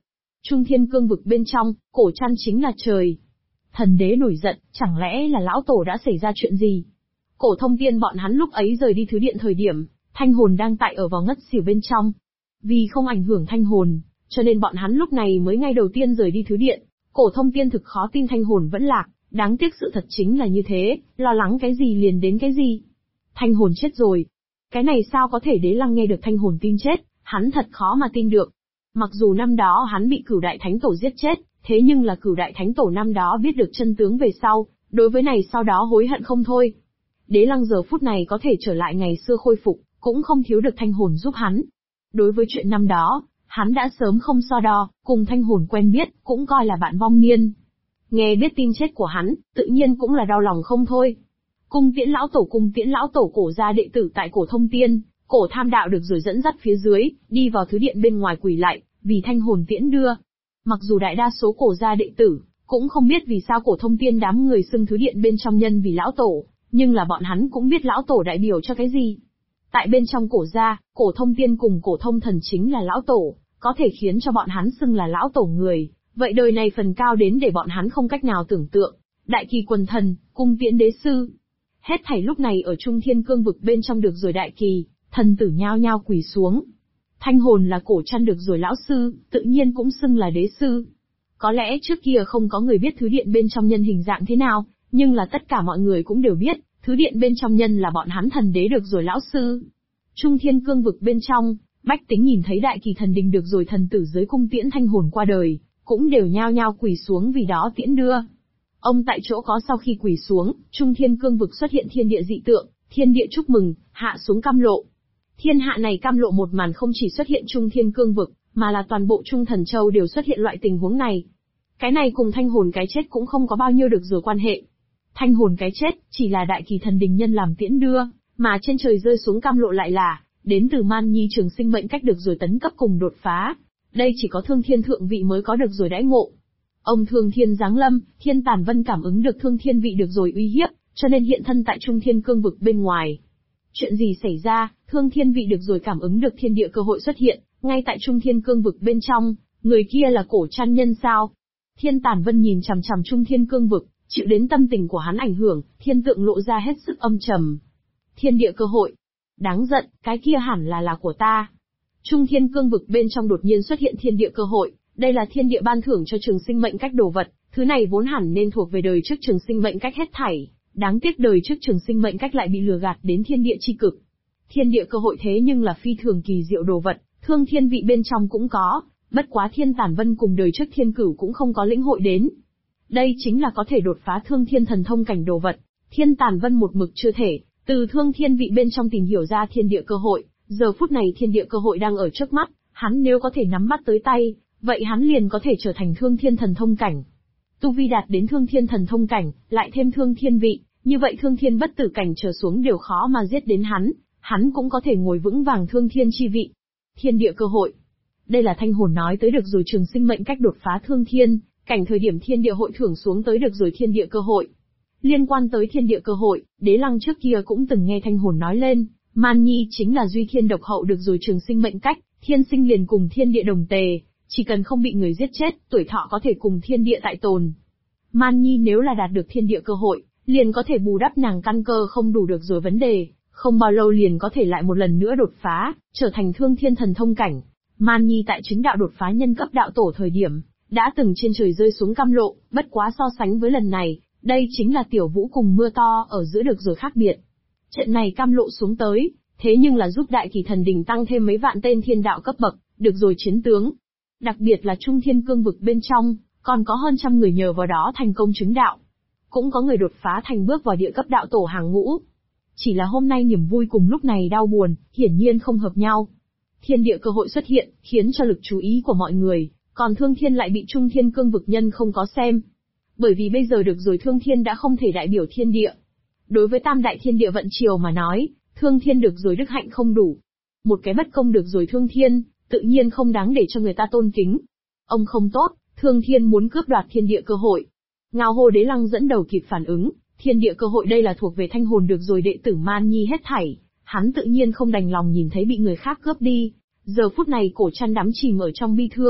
A: Trung thiên cương vực bên trong, cổ trăn chính là trời. Thần đế nổi giận, chẳng lẽ là lão tổ đã xảy ra chuyện gì? Cổ thông tiên bọn hắn lúc ấy rời đi thứ điện thời điểm, thanh hồn đang tại ở vào ngất xỉu bên trong. Vì không ảnh hưởng thanh hồn, cho nên bọn hắn lúc này mới ngay đầu tiên rời đi thứ điện. Cổ thông tiên thực khó tin thanh hồn vẫn lạc, đáng tiếc sự thật chính là như thế, lo lắng cái gì liền đến cái gì. Thanh hồn chết rồi. Cái này sao có thể Đế Lăng nghe được thanh hồn tin chết, hắn thật khó mà tin được. Mặc dù năm đó hắn bị Cửu Đại Thánh Tổ giết chết, thế nhưng là Cửu Đại Thánh Tổ năm đó biết được chân tướng về sau, đối với này sau đó hối hận không thôi. Đế Lăng giờ phút này có thể trở lại ngày xưa khôi phục, cũng không thiếu được thanh hồn giúp hắn. Đối với chuyện năm đó, hắn đã sớm không so đo, cùng thanh hồn quen biết, cũng coi là bạn vong niên. Nghe biết tin chết của hắn, tự nhiên cũng là đau lòng không thôi. Cung tiễn lão tổ cổ gia đệ tử tại cổ thông tiên, cổ tham đạo được rồi dẫn dắt phía dưới, đi vào thứ điện bên ngoài quỳ lạy, vì thanh hồn tiễn đưa. Mặc dù đại đa số cổ gia đệ tử, cũng không biết vì sao cổ thông tiên đám người xưng thứ điện bên trong nhân vì lão tổ, nhưng là bọn hắn cũng biết lão tổ đại biểu cho cái gì. Tại bên trong cổ gia, cổ thông tiên cùng cổ thông thần chính là lão tổ, có thể khiến cho bọn hắn xưng là lão tổ người, vậy đời này phần cao đến để bọn hắn không cách nào tưởng tượng. Đại kỳ quần thần, cung tiễn đế sư. Hết thảy lúc này ở Trung Thiên Cương vực bên trong được rồi đại kỳ, thần tử nhao nhao quỳ xuống. Thanh hồn là cổ trăn được rồi lão sư, tự nhiên cũng xưng là đế sư. Có lẽ trước kia không có người biết thứ điện bên trong nhân hình dạng thế nào, nhưng là tất cả mọi người cũng đều biết, thứ điện bên trong nhân là bọn hắn thần đế được rồi lão sư. Trung Thiên Cương vực bên trong, bách tính nhìn thấy đại kỳ thần đình được rồi thần tử dưới cung tiễn thanh hồn qua đời, cũng đều nhao nhao quỳ xuống vì đó tiễn đưa. Ông tại chỗ có sau khi quỳ xuống, Trung Thiên Cương vực xuất hiện thiên địa dị tượng, thiên địa chúc mừng, hạ xuống cam lộ. Thiên hạ này cam lộ một màn không chỉ xuất hiện Trung Thiên Cương vực, mà là toàn bộ Trung Thần Châu đều xuất hiện loại tình huống này. Cái này cùng thanh hồn cái chết cũng không có bao nhiêu được rồi quan hệ. Thanh hồn cái chết, chỉ là đại kỳ thần đình nhân làm tiễn đưa, mà trên trời rơi xuống cam lộ lại là, đến từ Man Nhi trường sinh mệnh cách được rồi tấn cấp cùng đột phá. Đây chỉ có Thương Thiên thượng vị mới có được rồi đãi ngộ. Ông Thương Thiên giáng lâm, Thiên Tản Vân cảm ứng được Thương Thiên vị được rồi uy hiếp, cho nên hiện thân tại Trung Thiên Cương vực bên ngoài. Chuyện gì xảy ra, Thương Thiên vị được rồi cảm ứng được thiên địa cơ hội xuất hiện, ngay tại Trung Thiên Cương vực bên trong, người kia là cổ trăn nhân sao? Thiên Tản Vân nhìn chằm chằm Trung Thiên Cương vực, chịu đến tâm tình của hắn ảnh hưởng, thiên tượng lộ ra hết sức âm trầm. Thiên địa cơ hội. Đáng giận, cái kia hẳn là của ta. Trung Thiên Cương vực bên trong đột nhiên xuất hiện thiên địa cơ hội, đây là thiên địa ban thưởng cho trường sinh mệnh cách đồ vật, thứ này vốn hẳn nên thuộc về đời trước trường sinh mệnh cách hết thảy, đáng tiếc đời trước trường sinh mệnh cách lại bị lừa gạt đến thiên địa chi cực. Thiên địa cơ hội thế nhưng là phi thường kỳ diệu đồ vật, Thương Thiên vị bên trong cũng có, bất quá Thiên Tản Vân cùng đời trước Thiên Cửu cũng không có lĩnh hội đến. Đây chính là có thể đột phá Thương Thiên thần thông cảnh đồ vật, Thiên Tản Vân một mực chưa thể, từ Thương Thiên vị bên trong tìm hiểu ra thiên địa cơ hội, giờ phút này thiên địa cơ hội đang ở trước mắt, hắn nếu có thể nắm bắt tới tay, vậy hắn liền có thể trở thành Thương Thiên thần thông cảnh. Tu vi đạt đến Thương Thiên thần thông cảnh, lại thêm Thương Thiên vị, như vậy Thương Thiên bất tử cảnh trở xuống đều khó mà giết đến hắn cũng có thể ngồi vững vàng Thương Thiên chi vị. Thiên địa cơ hội. Đây là thanh hồn nói tới được rồi trường sinh mệnh cách đột phá Thương Thiên cảnh thời điểm thiên địa hội thưởng xuống tới được rồi thiên địa cơ hội. Liên quan tới thiên địa cơ hội, Đế Lăng trước kia cũng từng nghe thanh hồn nói lên, Man Nhi chính là duy thiên độc hậu được rồi trường sinh mệnh cách, thiên sinh liền cùng thiên địa đồng tề, chỉ cần không bị người giết chết, tuổi thọ có thể cùng thiên địa tại tồn. Man Nhi nếu là đạt được thiên địa cơ hội, liền có thể bù đắp nàng căn cơ không đủ được rồi vấn đề, không bao lâu liền có thể lại một lần nữa đột phá, trở thành Thương Thiên thần thông cảnh. Man Nhi tại chính đạo đột phá nhân cấp đạo tổ thời điểm, đã từng trên trời rơi xuống cam lộ, bất quá so sánh với lần này, đây chính là tiểu vũ cùng mưa to ở giữa được rồi khác biệt. Trận này cam lộ xuống tới, thế nhưng là giúp đại kỳ thần đình tăng thêm mấy vạn tên thiên đạo cấp bậc, được rồi chiến tướng. Đặc biệt là Trung Thiên Cương vực bên trong, còn có hơn trăm người nhờ vào đó thành công chứng đạo. Cũng có người đột phá thành bước vào địa cấp đạo tổ hàng ngũ. Chỉ là hôm nay niềm vui cùng lúc này đau buồn, hiển nhiên không hợp nhau. Thiên địa cơ hội xuất hiện, khiến cho lực chú ý của mọi người, còn Thương Thiên lại bị Trung Thiên Cương vực nhân không có xem. Bởi vì bây giờ được rồi Thương Thiên đã không thể đại biểu thiên địa. Đối với tam đại thiên địa vận triều mà nói, Thương Thiên được rồi đức hạnh không đủ. Một cái bất công được rồi Thương Thiên, tự nhiên không đáng để cho người ta tôn kính. Ông không tốt, Thương Thiên muốn cướp đoạt thiên địa cơ hội. Ngao hô Đế Lăng dẫn đầu kịp phản ứng, thiên địa cơ hội đây là thuộc về thanh hồn được rồi đệ tử Man Nhi hết thảy, hắn tự nhiên không đành lòng nhìn thấy bị người khác cướp đi. Giờ phút này cổ trăn đắm chìm ở trong bi thương,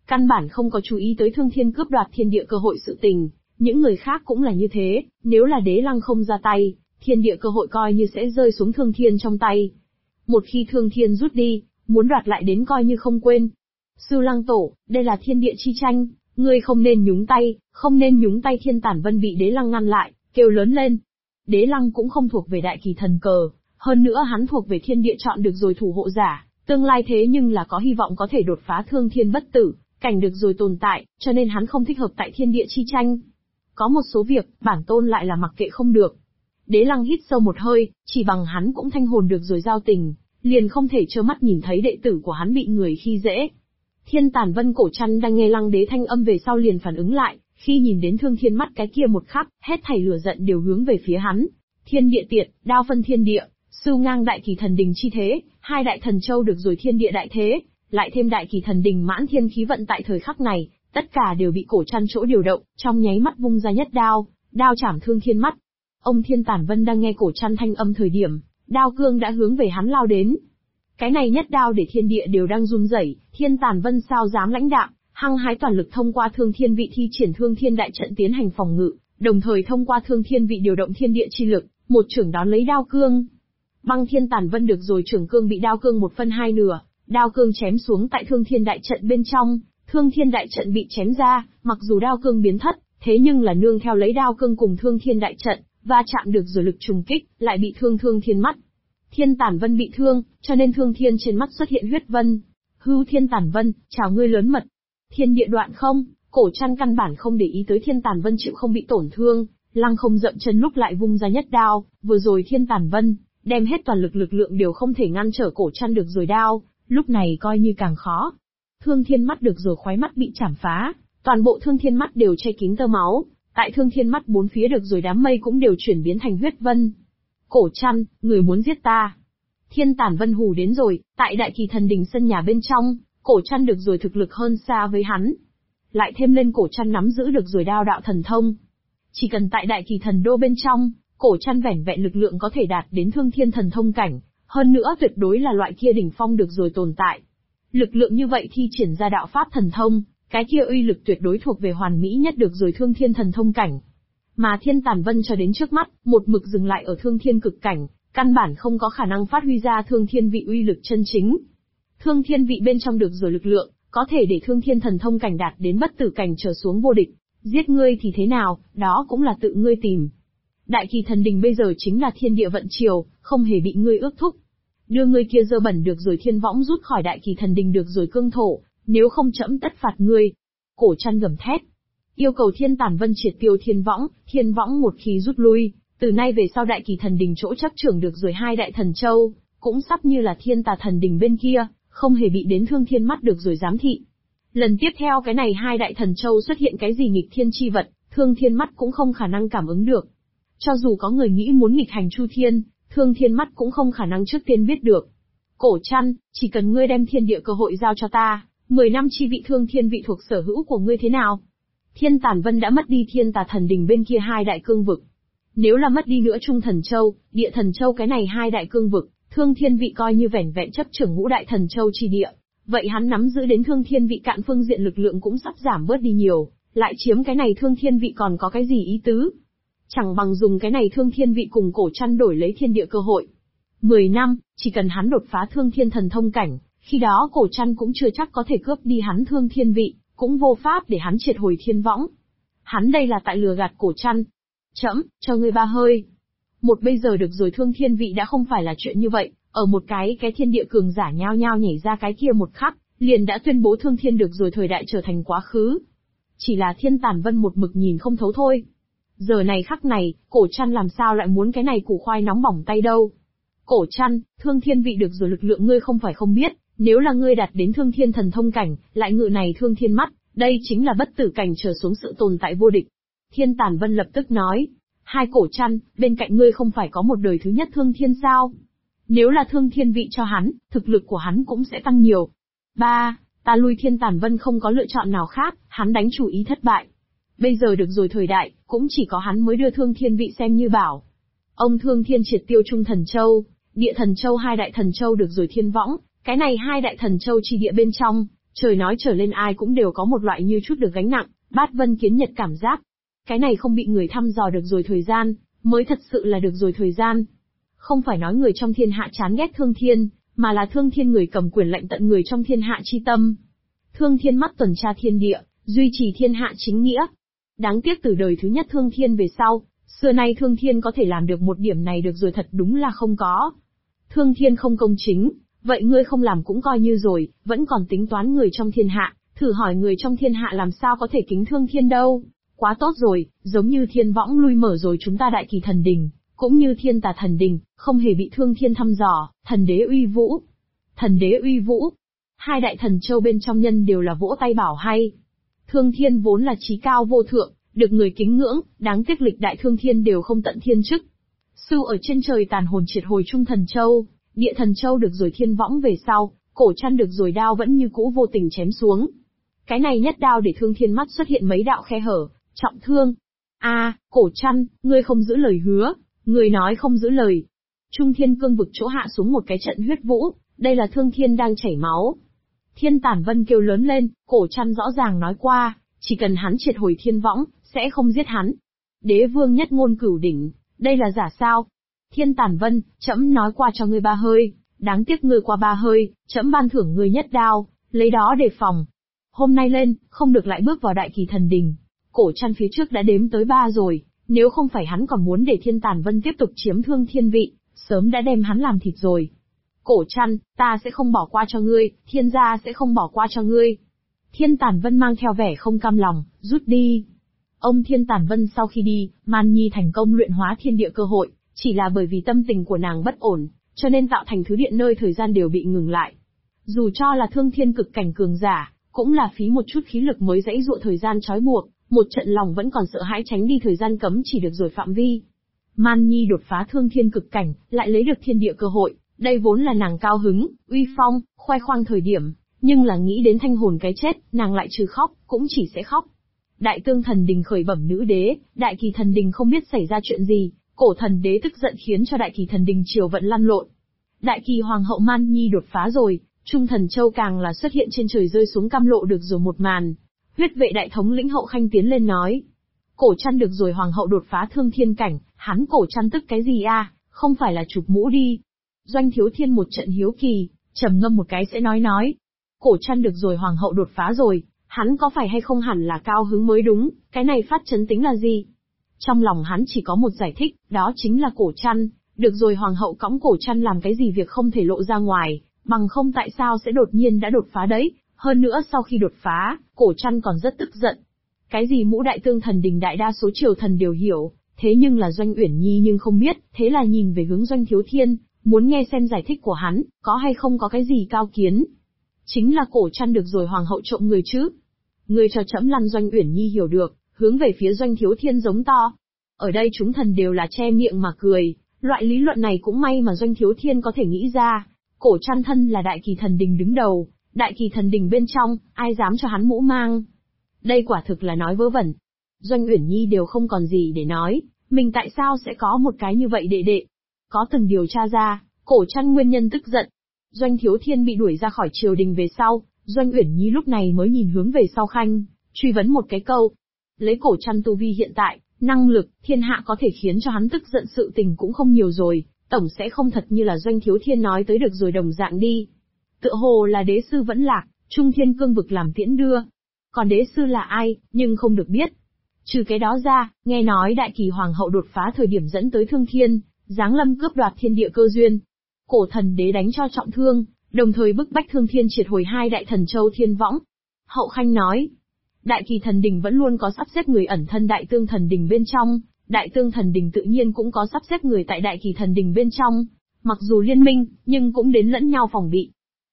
A: căn bản không có chú ý tới Thương Thiên cướp đoạt thiên địa cơ hội sự tình, những người khác cũng là như thế, nếu là Đế Lăng không ra tay, thiên địa cơ hội coi như sẽ rơi xuống Thương Thiên trong tay. Một khi Thương Thiên rút đi, muốn đoạt lại đến coi như không quên. Sư Lăng Tổ, đây là thiên địa chi tranh, ngươi không nên nhúng tay, không nên nhúng tay. Thiên Tản Vân bị Đế Lăng ngăn lại, kêu lớn lên. Đế Lăng cũng không thuộc về đại kỳ thần cờ, hơn nữa hắn thuộc về thiên địa chọn được rồi thủ hộ giả, tương lai thế nhưng là có hy vọng có thể đột phá Thương Thiên bất tử, cảnh được rồi tồn tại, cho nên hắn không thích hợp tại thiên địa chi tranh. Có một số việc, bản tôn lại là mặc kệ không được. Đế Lăng hít sâu một hơi, chỉ bằng hắn cũng thanh hồn được rồi giao tình, liền không thể trơ mắt nhìn thấy đệ tử của hắn bị người khi dễ. Thiên Tản Vân Cổ Trăn đang nghe Lăng Đế thanh âm về sau liền phản ứng lại, khi nhìn đến Thương Thiên mắt cái kia một khắc, hết thảy lửa giận đều hướng về phía hắn. Thiên địa tiệt, đao phân thiên địa, sưu ngang đại kỳ thần đình chi thế, hai đại thần châu được rồi thiên địa đại thế, lại thêm đại kỳ thần đình mãn thiên khí vận tại thời khắc này, tất cả đều bị Cổ Trăn chỗ điều động, trong nháy mắt vung ra nhất đao, đao chảm Thương Thiên mắt. Ông Thiên Tản Vân đang nghe Cổ Trăn thanh âm thời điểm, đao cương đã hướng về hắn lao đến. Cái này nhất đao để thiên địa đều đang run rẩy, Thiên Tản Vân sao dám lãnh đạm, hăng hái toàn lực thông qua Thương Thiên vị thi triển Thương Thiên đại trận tiến hành phòng ngự, đồng thời thông qua Thương Thiên vị điều động thiên địa chi lực, một chưởng đón lấy đao cương. Băng Thiên Tản Vân được rồi chưởng cương bị đao cương một phân hai nửa, đao cương chém xuống tại Thương Thiên đại trận bên trong, Thương Thiên đại trận bị chém ra, mặc dù đao cương biến thất, thế nhưng là nương theo lấy đao cương cùng Thương Thiên đại trận, va chạm được rồi lực trùng kích, lại bị Thương Thiên mắt. Thiên Tản Vân bị thương, cho nên Thương Thiên trên mắt xuất hiện huyết vân. Hưu Thiên Tản Vân, chào ngươi lớn mật. Thiên địa đoạn không, Cổ Trăn căn bản không để ý tới Thiên Tản Vân chịu không bị tổn thương, lăng không dậm chân lúc lại vung ra nhất đao, vừa rồi Thiên Tản Vân, đem hết toàn lực lượng đều không thể ngăn trở Cổ Trăn được rồi đao, lúc này coi như càng khó. Thương Thiên mắt được rồi khoái mắt bị chảm phá, toàn bộ Thương Thiên mắt đều che kín tơ máu, tại Thương Thiên mắt bốn phía được rồi đám mây cũng đều chuyển biến thành huyết vân. Cổ Trăn, người muốn giết ta. Thiên Tản Vân hù đến rồi, tại đại kỳ thần đình sân nhà bên trong, Cổ Trăn được rồi thực lực hơn xa với hắn. Lại thêm lên Cổ Trăn nắm giữ được rồi đao đạo thần thông. Chỉ cần tại đại kỳ thần đô bên trong, Cổ Trăn vẻn vẹn lực lượng có thể đạt đến Thương Thiên thần thông cảnh, hơn nữa tuyệt đối là loại kia đỉnh phong được rồi tồn tại. Lực lượng như vậy thi triển ra đạo pháp thần thông, cái kia uy lực tuyệt đối thuộc về hoàn mỹ nhất được rồi Thương Thiên thần thông cảnh. Mà Thiên Tản Vân cho đến trước mắt, một mực dừng lại ở Thương Thiên cực cảnh, căn bản không có khả năng phát huy ra Thương Thiên vị uy lực chân chính. Thương Thiên vị bên trong được rồi lực lượng, có thể để Thương Thiên thần thông cảnh đạt đến bất tử cảnh trở xuống vô địch. Giết ngươi thì thế nào, đó cũng là tự ngươi tìm. Đại kỳ thần đình bây giờ chính là thiên địa vận triều, không hề bị ngươi ước thúc. Đưa ngươi kia dơ bẩn được rồi Thiên Võng rút khỏi đại kỳ thần đình được rồi cương thổ, nếu không trẫm tất phạt ngươi. Cổ Trăn gầm thét, yêu cầu Thiên Tản Vân triệt tiêu Thiên Võng một khi rút lui, từ nay về sau đại kỳ thần đình chỗ chấp trưởng được rồi hai đại thần châu, cũng sắp như là Thiên Tà thần đình bên kia, không hề bị đến Thương Thiên mắt được rồi giám thị. Lần tiếp theo cái này hai đại thần châu xuất hiện cái gì nghịch thiên chi vật, Thương Thiên mắt cũng không khả năng cảm ứng được. Cho dù có người nghĩ muốn nghịch hành Chu Thiên, Thương Thiên mắt cũng không khả năng trước tiên biết được. Cổ Trăn, chỉ cần ngươi đem thiên địa cơ hội giao cho ta, 10 năm chi vị Thương Thiên vị thuộc sở hữu của ngươi thế nào? Thiên Tản Vân đã mất đi Thiên Tà thần đình bên kia hai đại cương vực. Nếu là mất đi nữa Trung Thần Châu, Địa Thần Châu cái này hai đại cương vực, Thương Thiên vị coi như vẻn vẹn chấp trưởng ngũ đại thần châu chi địa, vậy hắn nắm giữ đến Thương Thiên vị cạn phương diện lực lượng cũng sắp giảm bớt đi nhiều, lại chiếm cái này Thương Thiên vị còn có cái gì ý tứ? Chẳng bằng dùng cái này Thương Thiên vị cùng Cổ Trăn đổi lấy thiên địa cơ hội. 10 năm, chỉ cần hắn đột phá Thương Thiên thần thông cảnh, khi đó Cổ Trăn cũng chưa chắc có thể cướp đi hắn Thương Thiên vị, cũng vô pháp để hắn triệt hồi Thiên Võng. Hắn đây là tại lừa gạt Cổ Trăn. Trẫm, cho ngươi ba hơi. Một bây giờ được rồi Thương Thiên vị đã không phải là chuyện như vậy, ở một cái thiên địa cường giả nhao nhao nhảy ra cái kia một khắc, liền đã tuyên bố Thương Thiên được rồi thời đại trở thành quá khứ. Chỉ là Thiên Tản Vân một mực nhìn không thấu thôi. Giờ này khắc này, Cổ Trăn làm sao lại muốn cái này củ khoai nóng bỏng tay đâu. Cổ Trăn, Thương Thiên vị được rồi lực lượng ngươi không phải không biết, nếu là ngươi đạt đến Thương Thiên thần thông cảnh, lại ngự này Thương Thiên mắt, đây chính là bất tử cảnh trở xuống sự tồn tại vô địch. Thiên Tản Vân lập tức nói, hai Cổ Trăn, bên cạnh ngươi không phải có một đời thứ nhất Thương Thiên sao? Nếu là Thương Thiên vị cho hắn, thực lực của hắn cũng sẽ tăng nhiều. Ta lui. Thiên Tản Vân không có lựa chọn nào khác, hắn đánh chủ ý thất bại. Bây giờ được rồi thời đại, cũng chỉ có hắn mới đưa Thương Thiên vị xem như bảo. Ông Thương Thiên triệt tiêu Trung Thần Châu, Địa Thần Châu hai đại thần châu được rồi Thiên Võng, cái này hai đại thần châu chi địa bên trong, Trời nói trở lên ai cũng đều có một loại như chút được gánh nặng, bát vân kiến nhật cảm giác. Cái này không bị người thăm dò được rồi thời gian, mới thật sự là được rồi thời gian. Không phải nói người trong thiên hạ chán ghét Thương Thiên, mà là Thương Thiên người cầm quyền lệnh tận người trong thiên hạ chi tâm. Thương Thiên mắt tuần tra thiên địa, duy trì thiên hạ chính nghĩa. Đáng tiếc từ đời thứ nhất Thương Thiên về sau, xưa nay Thương Thiên có thể làm được một điểm này được rồi thật đúng là không có. Thương Thiên không công chính, vậy ngươi không làm cũng coi như rồi, vẫn còn tính toán người trong thiên hạ, thử hỏi người trong thiên hạ làm sao có thể kính Thương Thiên đâu. Quá tốt rồi, giống như Thiên Võng lui mở rồi chúng ta Đại Kỳ Thần Đình, cũng như Thiên Tà Thần Đình, không hề bị Thương Thiên thăm dò, thần đế uy vũ. Thần đế uy vũ. Hai đại thần châu bên trong nhân đều là vỗ tay bảo hay. Thương Thiên vốn là chí cao vô thượng, được người kính ngưỡng, đáng tiếc lịch đại Thương Thiên đều không tận thiên chức. Sưu ở trên trời tàn hồn triệt hồi Trung Thần Châu, Địa Thần Châu được rồi Thiên Võng về sau, Cổ Trăn được rồi đao vẫn như cũ vô tình chém xuống. Cái này nhất đao để Thương Thiên mắt xuất hiện mấy đạo khe hở, trọng thương. Cổ Trăn, ngươi không giữ lời hứa, ngươi nói không giữ lời. Trung Thiên Cương vực chỗ hạ xuống một cái trận huyết vũ, đây là Thương Thiên đang chảy máu. Thiên Tản Vân kêu lớn lên, Cổ Trăn rõ ràng nói qua, chỉ cần hắn triệt hồi Thiên Võng, sẽ không giết hắn. Đế vương nhất ngôn cửu đỉnh, đây là giả sao? Thiên Tản Vân, trẫm nói qua cho ngươi 3 hơi, đáng tiếc ngươi qua 3 hơi, trẫm ban thưởng ngươi nhất đao, lấy đó đề phòng. Hôm nay lên, không được lại bước vào Đại Kỳ Thần Đình. Cổ Trăn phía trước đã đếm tới 3 rồi, nếu không phải hắn còn muốn để Thiên Tản Vân tiếp tục chiếm Thương Thiên vị, sớm đã đem hắn làm thịt rồi. Cổ Trăn, ta sẽ không bỏ qua cho ngươi, Thiên gia sẽ không bỏ qua cho ngươi. Thiên Tản Vân mang theo vẻ không cam lòng, rút đi. Ông Thiên Tản Vân sau khi đi, Man Nhi thành công luyện hóa thiên địa cơ hội, chỉ là bởi vì tâm tình của nàng bất ổn, cho nên tạo thành thứ điện nơi thời gian đều bị ngừng lại. Dù cho là Thương Thiên cực cảnh cường giả, cũng là phí một chút khí lực mới dãy dụa thời gian trói buộc, một trận lòng vẫn còn sợ hãi tránh đi thời gian cấm chỉ được rồi phạm vi. Man Nhi đột phá Thương Thiên cực cảnh, lại lấy được thiên địa cơ hội, đây vốn là nàng cao hứng, uy phong, khoe khoang thời điểm, nhưng là nghĩ đến thanh hồn cái chết, nàng lại trừ khóc, cũng chỉ sẽ khóc. Đại Tương Thần Đình khởi bẩm nữ đế, Đại Kỳ Thần Đình không biết xảy ra chuyện gì, Cổ Thần Đế tức giận khiến cho Đại Kỳ Thần Đình triều vận lăn lộn. Đại Kỳ Hoàng hậu Man Nhi đột phá rồi, Trung Thần Châu càng là xuất hiện trên trời rơi xuống cam lộ được rồi một màn. Huyết vệ đại thống lĩnh Hậu Khanh tiến lên nói. Cổ Trăn được rồi Hoàng hậu đột phá Thương Thiên cảnh, hắn Cổ Trăn tức cái gì không phải là chụp mũ đi. Doanh Thiếu Thiên một trận hiếu kỳ, trầm ngâm một cái sẽ nói. Cổ Trăn được rồi Hoàng hậu đột phá rồi, hắn có phải hay không hẳn là cao hứng mới đúng, cái này phát chấn tính là gì? Trong lòng hắn chỉ có một giải thích, đó chính là Cổ Trăn, được rồi Hoàng hậu cõng Cổ Trăn làm cái gì việc không thể lộ ra ngoài, bằng không tại sao sẽ đột nhiên đã đột phá đấy, hơn nữa sau khi đột phá, Cổ Trăn còn rất tức giận. Cái gì mũ Đại Tương Thần Đình đại đa số triều thần đều hiểu, thế nhưng là Doanh Uyển Nhi nhưng không biết, thế là nhìn về hướng Doanh Thiếu Thiên, muốn nghe xem giải thích của hắn, có hay không có cái gì cao kiến. Chính là Cổ Trăn được rồi Hoàng hậu trộm người chứ. Người cho trẫm lăn. Doanh Uyển Nhi hiểu được, hướng về phía Doanh Thiếu Thiên giống to. Ở đây chúng thần đều là che miệng mà cười, loại lý luận này cũng may mà Doanh Thiếu Thiên có thể nghĩ ra. Cổ Trăn thân là Đại Kỳ Thần Đình đứng đầu, Đại Kỳ Thần Đình bên trong, ai dám cho hắn mũ mang. Đây quả thực là nói vớ vẩn. Doanh Uyển Nhi đều không còn gì để nói, mình tại sao sẽ có một cái như vậy đệ đệ. Có từng điều tra ra, Cổ Trăn nguyên nhân tức giận. Doanh Thiếu Thiên bị đuổi ra khỏi triều đình về sau, Doanh Uyển Nhi lúc này mới nhìn hướng về sau Khanh, truy vấn một cái câu. Lấy Cổ Trăn tu vi hiện tại, năng lực, thiên hạ có thể khiến cho hắn tức giận sự tình cũng không nhiều rồi, tổng sẽ không thật như là Doanh Thiếu Thiên nói tới được rồi đồng dạng đi. Tựa hồ là đế sư vẫn lạc, Trung Thiên Cương vực làm tiễn đưa. Còn đế sư là ai, nhưng không được biết. Trừ cái đó ra, nghe nói Đại Kỳ Hoàng hậu đột phá thời điểm dẫn tới Thương Thiên, giáng lâm cướp đoạt thiên địa cơ duyên. Cổ Thần Đế đánh cho trọng thương, đồng thời bức bách Thương Thiên triệt hồi 2 đại thần châu Thiên Võng. Hậu Khanh nói, Đại Kỳ Thần Đình vẫn luôn có sắp xếp người ẩn thân Đại Tương Thần Đình bên trong, Đại Tương Thần Đình tự nhiên cũng có sắp xếp người tại Đại Kỳ Thần Đình bên trong. Mặc dù liên minh, nhưng cũng đến lẫn nhau phòng bị.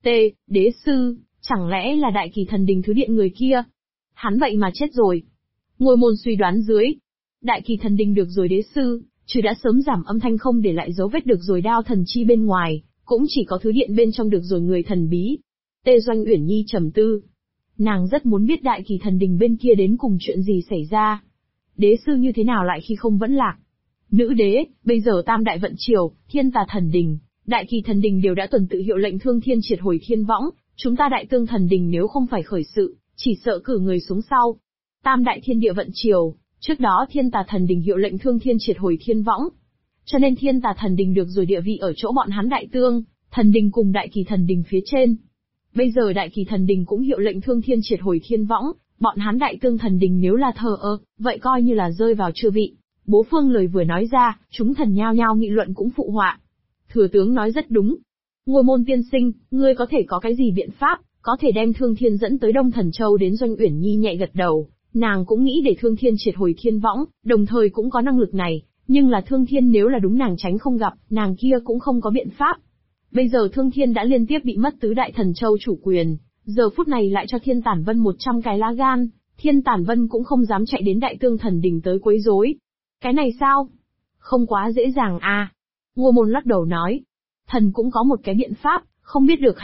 A: Đế sư, chẳng lẽ là Đại Kỳ Thần Đình thứ điện người kia? Hắn vậy mà chết rồi. Ngôi môn suy đoán dưới. Đại Kỳ Thần Đình được rồi đế sư, chứ đã sớm giảm âm thanh không để lại dấu vết được rồi đao thần chi bên ngoài, cũng chỉ có thứ điện bên trong được rồi người thần bí. Doanh Uyển Nhi trầm tư. Nàng rất muốn biết Đại Kỳ Thần Đình bên kia đến cùng chuyện gì xảy ra. Đế sư như thế nào lại khi không vẫn lạc? Nữ đế, bây giờ Tam Đại Vận Triều, Thiên Tà Thần Đình, Đại Kỳ Thần Đình đều đã tuần tự hiệu lệnh Thương Thiên triệt hồi Thiên Võng, Chúng ta Đại Tương Thần Đình nếu không phải khởi sự, chỉ sợ cử người xuống sau. Tam đại thiên địa vận chiều, trước đó Thiên Tà Thần Đình hiệu lệnh Thương Thiên triệt hồi Thiên Võng. Cho nên Thiên Tà Thần Đình được rồi địa vị ở chỗ bọn hắn Đại Tương Thần Đình cùng Đại Kỳ Thần Đình phía trên. Bây giờ Đại Kỳ Thần Đình cũng hiệu lệnh Thương Thiên triệt hồi Thiên Võng, bọn hắn Đại Tương Thần Đình nếu là thờ ơ, vậy coi như là rơi vào chư vị. Bố Phương lời vừa nói ra, chúng thần nhao nhao nghị luận cũng phụ họa. Thừa tướng nói rất đúng. Ngôi Môn tiên sinh, ngươi có thể có cái gì biện pháp, có thể đem Thương Thiên dẫn tới Đông Thần Châu đến Doanh Uyển Nhi nhẹ gật đầu, nàng cũng nghĩ để Thương Thiên triệt hồi Thiên Võng, đồng thời cũng có năng lực này, nhưng là Thương Thiên nếu là đúng nàng tránh không gặp, nàng kia cũng không có biện pháp. Bây giờ Thương Thiên đã liên tiếp bị mất tứ đại thần châu chủ quyền, giờ phút này lại cho Thiên Tản Vân 100 cái lá gan, Thiên Tản Vân cũng không dám chạy đến Đại Tương Thần Đình tới quấy rối. Cái này sao? Không quá dễ dàng à? Ngô Môn lắc đầu nói. Thần cũng có một cái biện pháp, không biết được